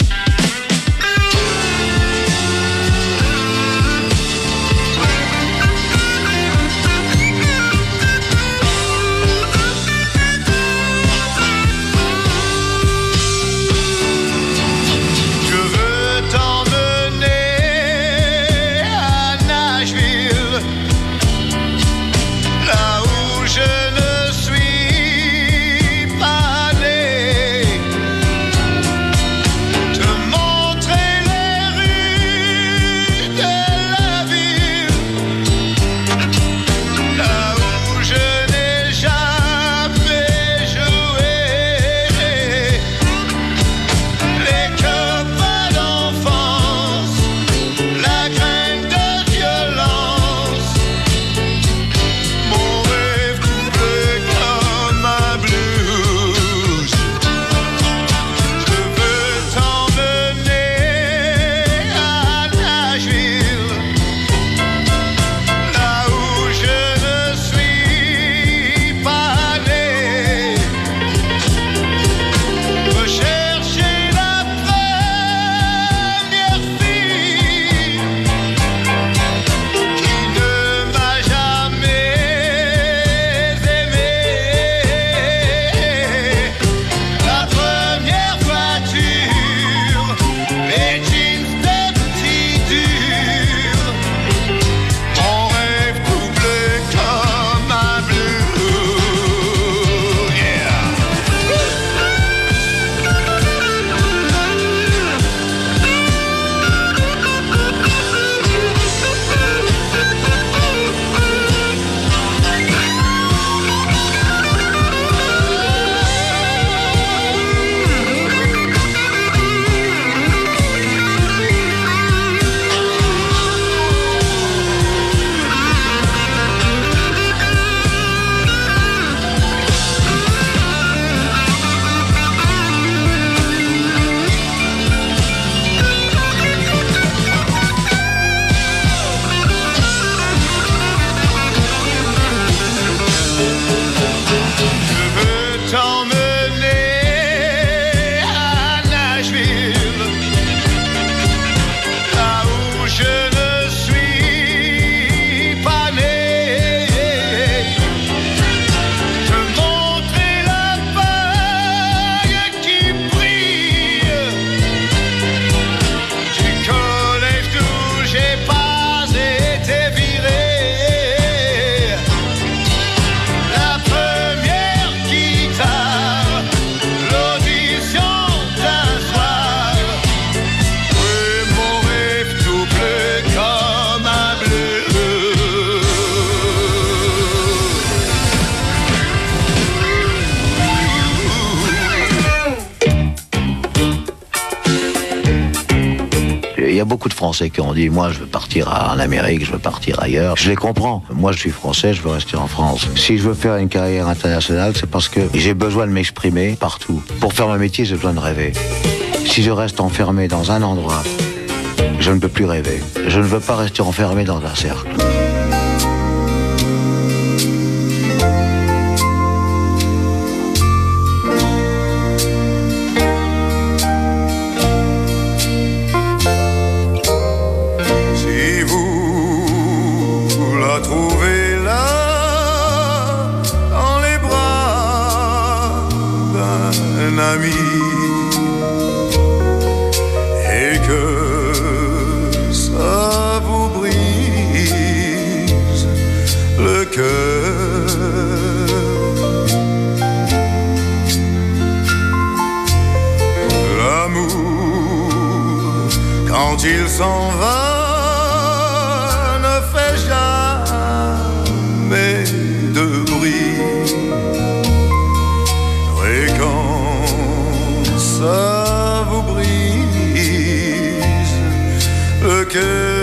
Il y a beaucoup de Français qui ont dit, moi je veux partir en Amérique, je veux partir ailleurs. Je les comprends. Moi je suis Français, je veux rester en France. Si je veux faire une carrière internationale, c'est parce que j'ai besoin de m'exprimer partout. Pour faire mon métier, j'ai besoin de rêver. Si je reste enfermé dans un endroit, je ne peux plus rêver. Je ne veux pas rester enfermé dans un cercle. Et que ça vous brise le cœur. L'amour, quand il s'en va, ne fait jamais de bruit. Et quand ça vous brise le cœur,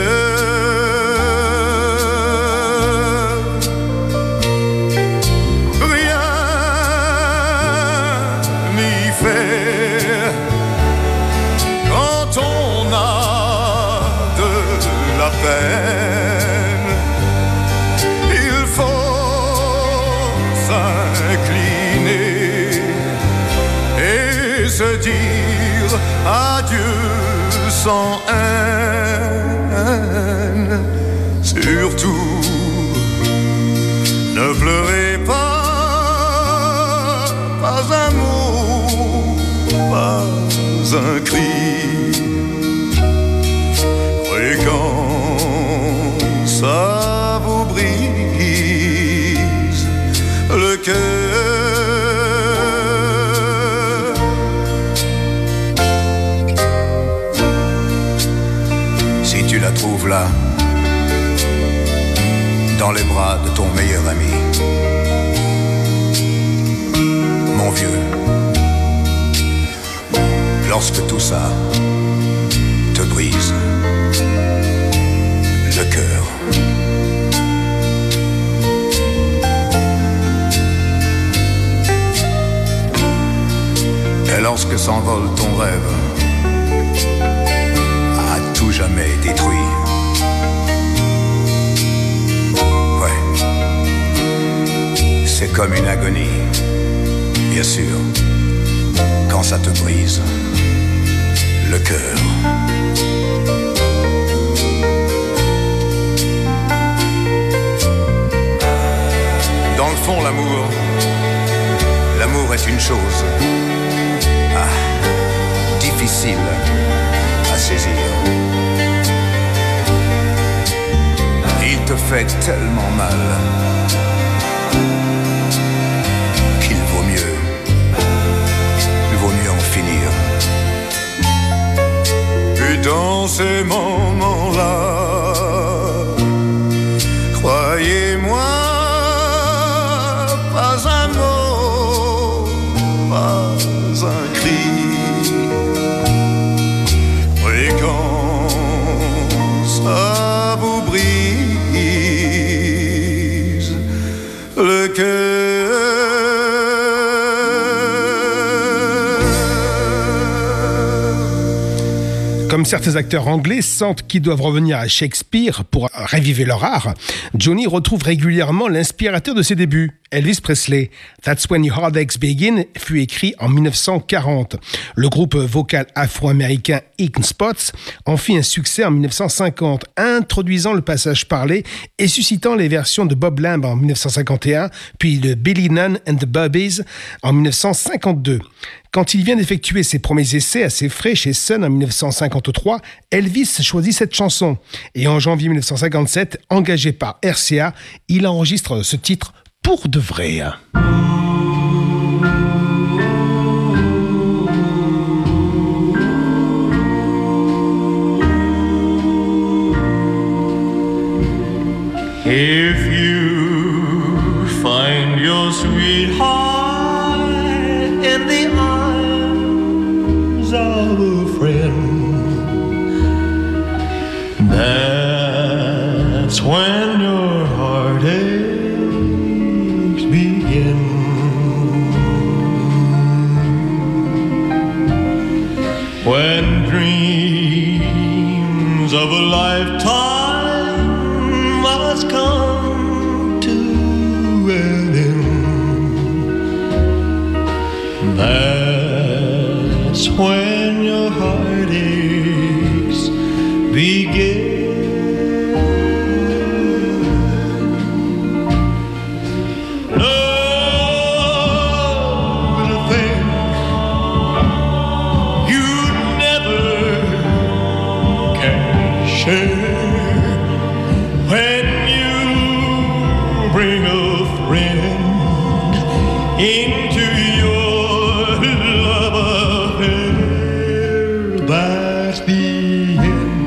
peine. Il faut s'incliner et se dire adieu sans haine. Surtout, ne pleurez pas, pas un mot, pas un cri. Et quand ça vous brise le cœur, si tu la trouves là, dans les bras de ton meilleur ami, mon vieux, lorsque tout ça te brise le cœur. Et lorsque s'envole ton rêve, à tout jamais détruit, ouais, c'est comme une agonie, bien sûr, quand ça te brise le cœur. Dans le fond, l'amour, l'amour est une chose ah, difficile à saisir. Il te fait tellement mal qu'il vaut mieux, il vaut mieux en finir. Et dans ces moments-là, croyez-moi, pas un mot, pas un cri. Et quand ça vous brise le cœur, comme certains acteurs anglais sentent qu'ils doivent revenir à Shakespeare pour raviver leur art, Johnny retrouve régulièrement l'inspirateur de ses débuts, Elvis Presley. That's When Your Heartaches Begin fut écrit en dix-neuf cent quarante. Le groupe vocal afro-américain Ink Spots en fit un succès en dix-neuf cent cinquante, introduisant le passage parlé et suscitant les versions de Bob Lamb en dix-neuf cent cinquante et un, puis de Billy Nunn and the Bubbies en dix-neuf cent cinquante-deux. Quand il vient d'effectuer ses premiers essais assez frais chez Sun en dix-neuf cent cinquante-trois, Elvis choisit cette chanson. Et en janvier dix-neuf cent cinquante-sept, engagé par R C A, il enregistre ce titre pour de vrai. If you find your sweetheart in the arms of a friend, that's when your heartaches begin. When dreams of a lifetime must come to an end, that's when your heartaches begin. Love is a thing you never can share. When you bring a friend into your love affair, that's the end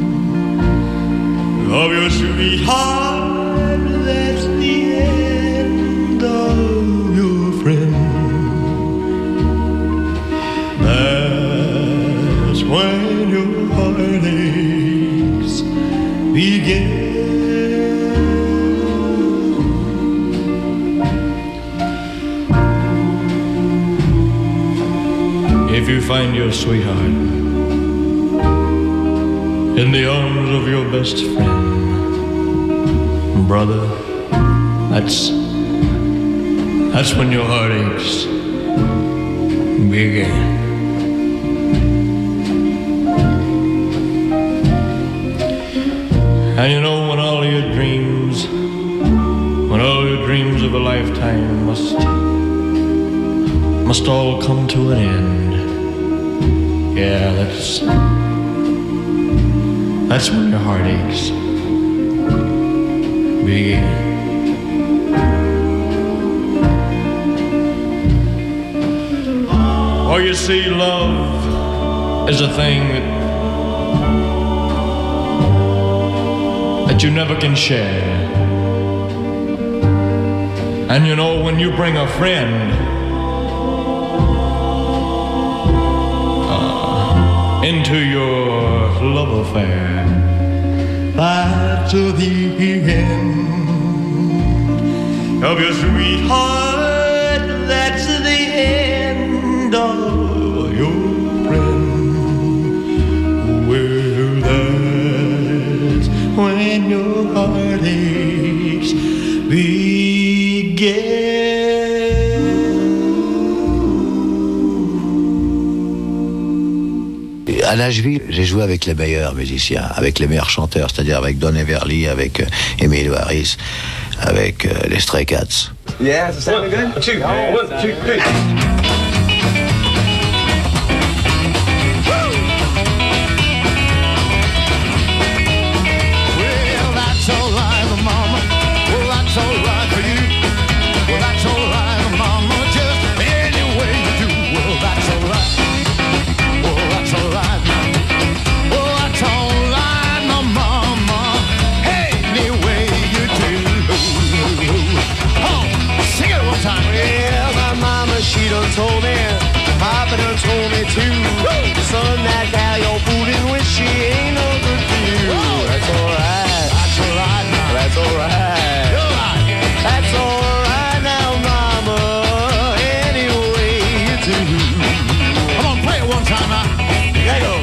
of your sweetheart, that's the end of your friend. That's when your heartaches begin. If you find your sweetheart in the arms of your best friend. Brother, that's that's when your heartaches begin. And you know, when all your dreams, when all your dreams of a lifetime must must all come to an end, yeah, that's that's when your heartaches begin. Oh, you see, love is a thing that that you never can share. And you know, when you bring a friend uh, into your love affair, that's the end of your sweetheart, that's the end of your friend. Well, that's when your heartaches begin. À Nashville, j'ai joué avec les meilleurs musiciens, avec les meilleurs chanteurs, c'est-à-dire avec Don Everly, avec euh, Emilio Harris, avec euh, les Stray Cats. Yeah, is it sounding good? Two, one, two, three. She done told me, Papa done told me too. Son, that gal you're fooling with, she ain't no good for you. That's alright, that's alright now. That's alright, that's alright now, Mama. Any way you do. Come on, play it one time now. There you go.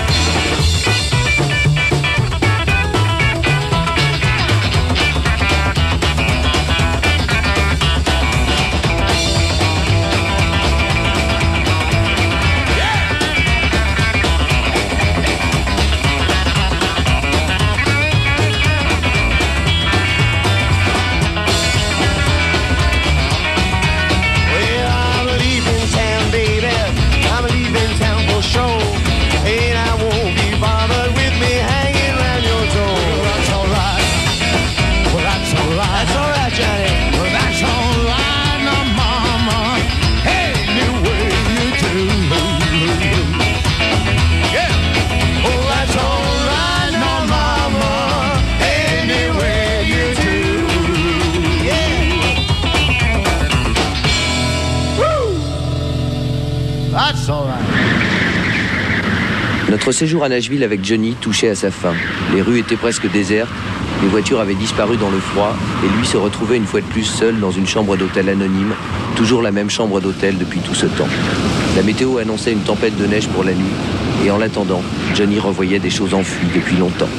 Notre séjour à Nashville avec Johnny touchait à sa fin. Les rues étaient presque désertes, les voitures avaient disparu dans le froid, et lui se retrouvait une fois de plus seul dans une chambre d'hôtel anonyme, toujours la même chambre d'hôtel depuis tout ce temps. La météo annonçait une tempête de neige pour la nuit, et en l'attendant, Johnny revoyait des choses enfuies depuis longtemps.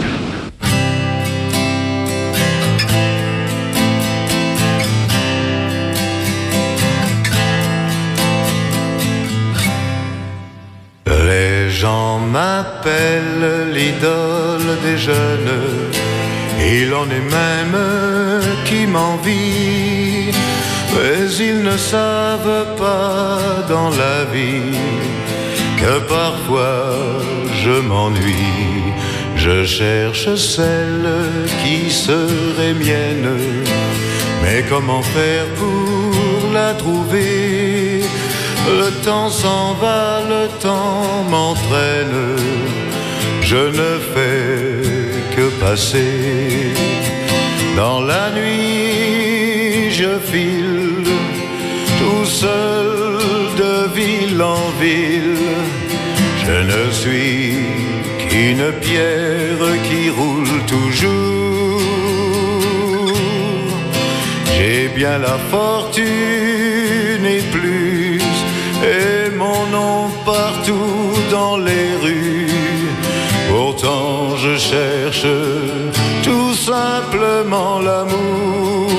Les gens m'appellent l'idole des jeunes, il en est même qui m'envient, mais ils ne savent pas dans la vie que parfois je m'ennuie. Je cherche celle qui serait mienne, mais comment faire pour la trouver? Le temps s'en va, le temps m'entraîne, je ne fais que passer. Dans la nuit, je file tout seul de ville en ville. Je ne suis qu'une pierre qui roule toujours. J'ai bien la fortune et plus, et mon nom partout dans les rues. Pour Pourtant je cherche tout simplement l'amour.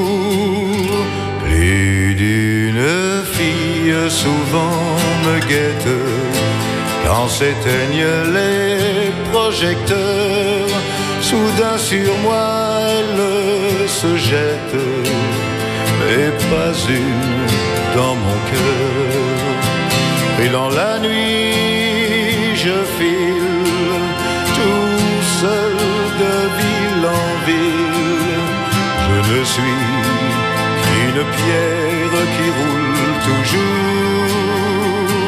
Plus d'une fille souvent me guette quand s'éteignent les projecteurs. Soudain sur moi elle se jette, mais pas une dans mon cœur. Et dans la nuit je file tout seul de ville en ville. Je ne suis qu'une pierre qui roule toujours.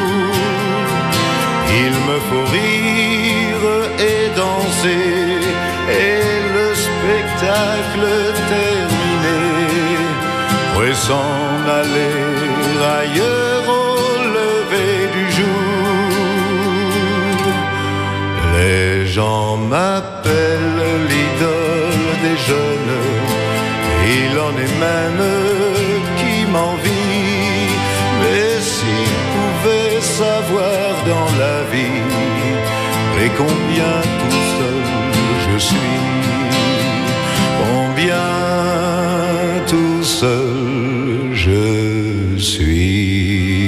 Il me faut rire et danser, et le spectacle terminé, pourrait s'en aller ailleurs au lever du jour. Les gens m'appellent l'idole des jeunes, il en est même qui m'envie. Mais s'ils pouvaient savoir dans la vie et combien tout seul je suis, combien tout seul je suis.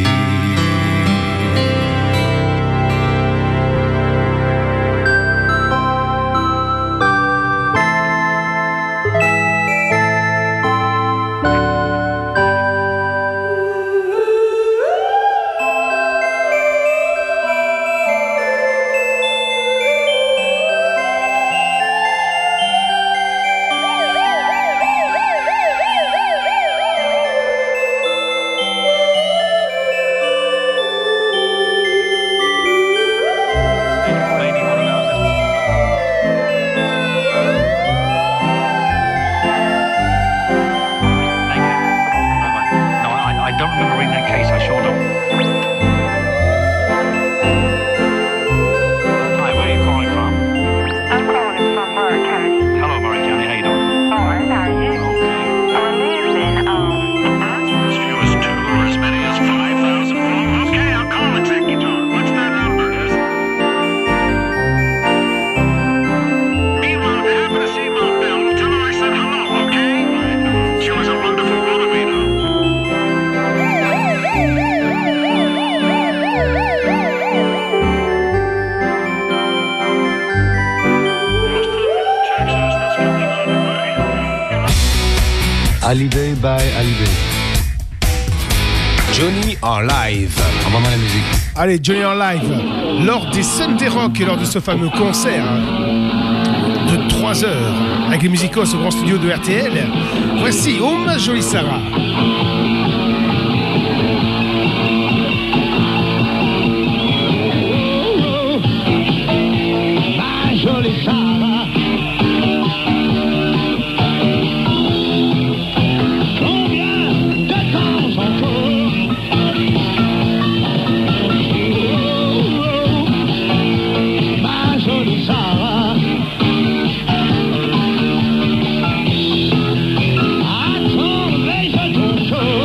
Hallyday by Hallyday. Johnny en live. On va voir la musique. Allez, Johnny en live. Lors des Sunday Rock et lors de ce fameux concert de trois heures avec les musicos au grand studio de R T L, voici Oh ma jolie Sarah. Ma jolie Sarah, combien de temps encore? Ma jolie Sarah, attends, mais je te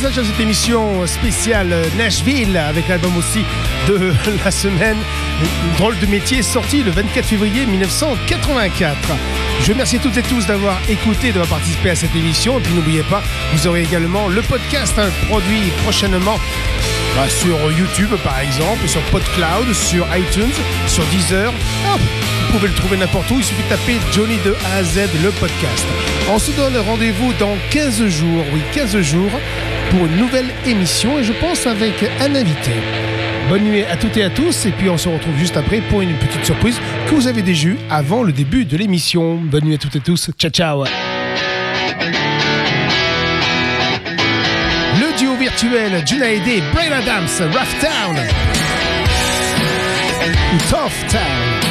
passage à cette émission spéciale Nashville avec l'album aussi de la semaine. Une drôle de métier sorti le vingt-quatre février mille neuf cent quatre-vingt-quatre. Je remercie toutes et tous d'avoir écouté, d'avoir participé à cette émission. Et puis n'oubliez pas, vous aurez également le podcast hein, produit prochainement bah, sur YouTube par exemple, sur PodCloud, sur iTunes, sur Deezer. Hop, vous pouvez le trouver n'importe où, il suffit de taper Johnny de A à Z, le podcast. On se donne rendez-vous dans quinze jours, oui quinze jours, pour une nouvelle émission et je pense avec un invité. Bonne nuit à toutes et à tous et puis on se retrouve juste après pour une petite surprise que vous avez déjà eue avant le début de l'émission. Bonne nuit à toutes et tous, ciao ciao. Le duo virtuel Junaid et Bryan Adams, Rough Town ou Tough Town.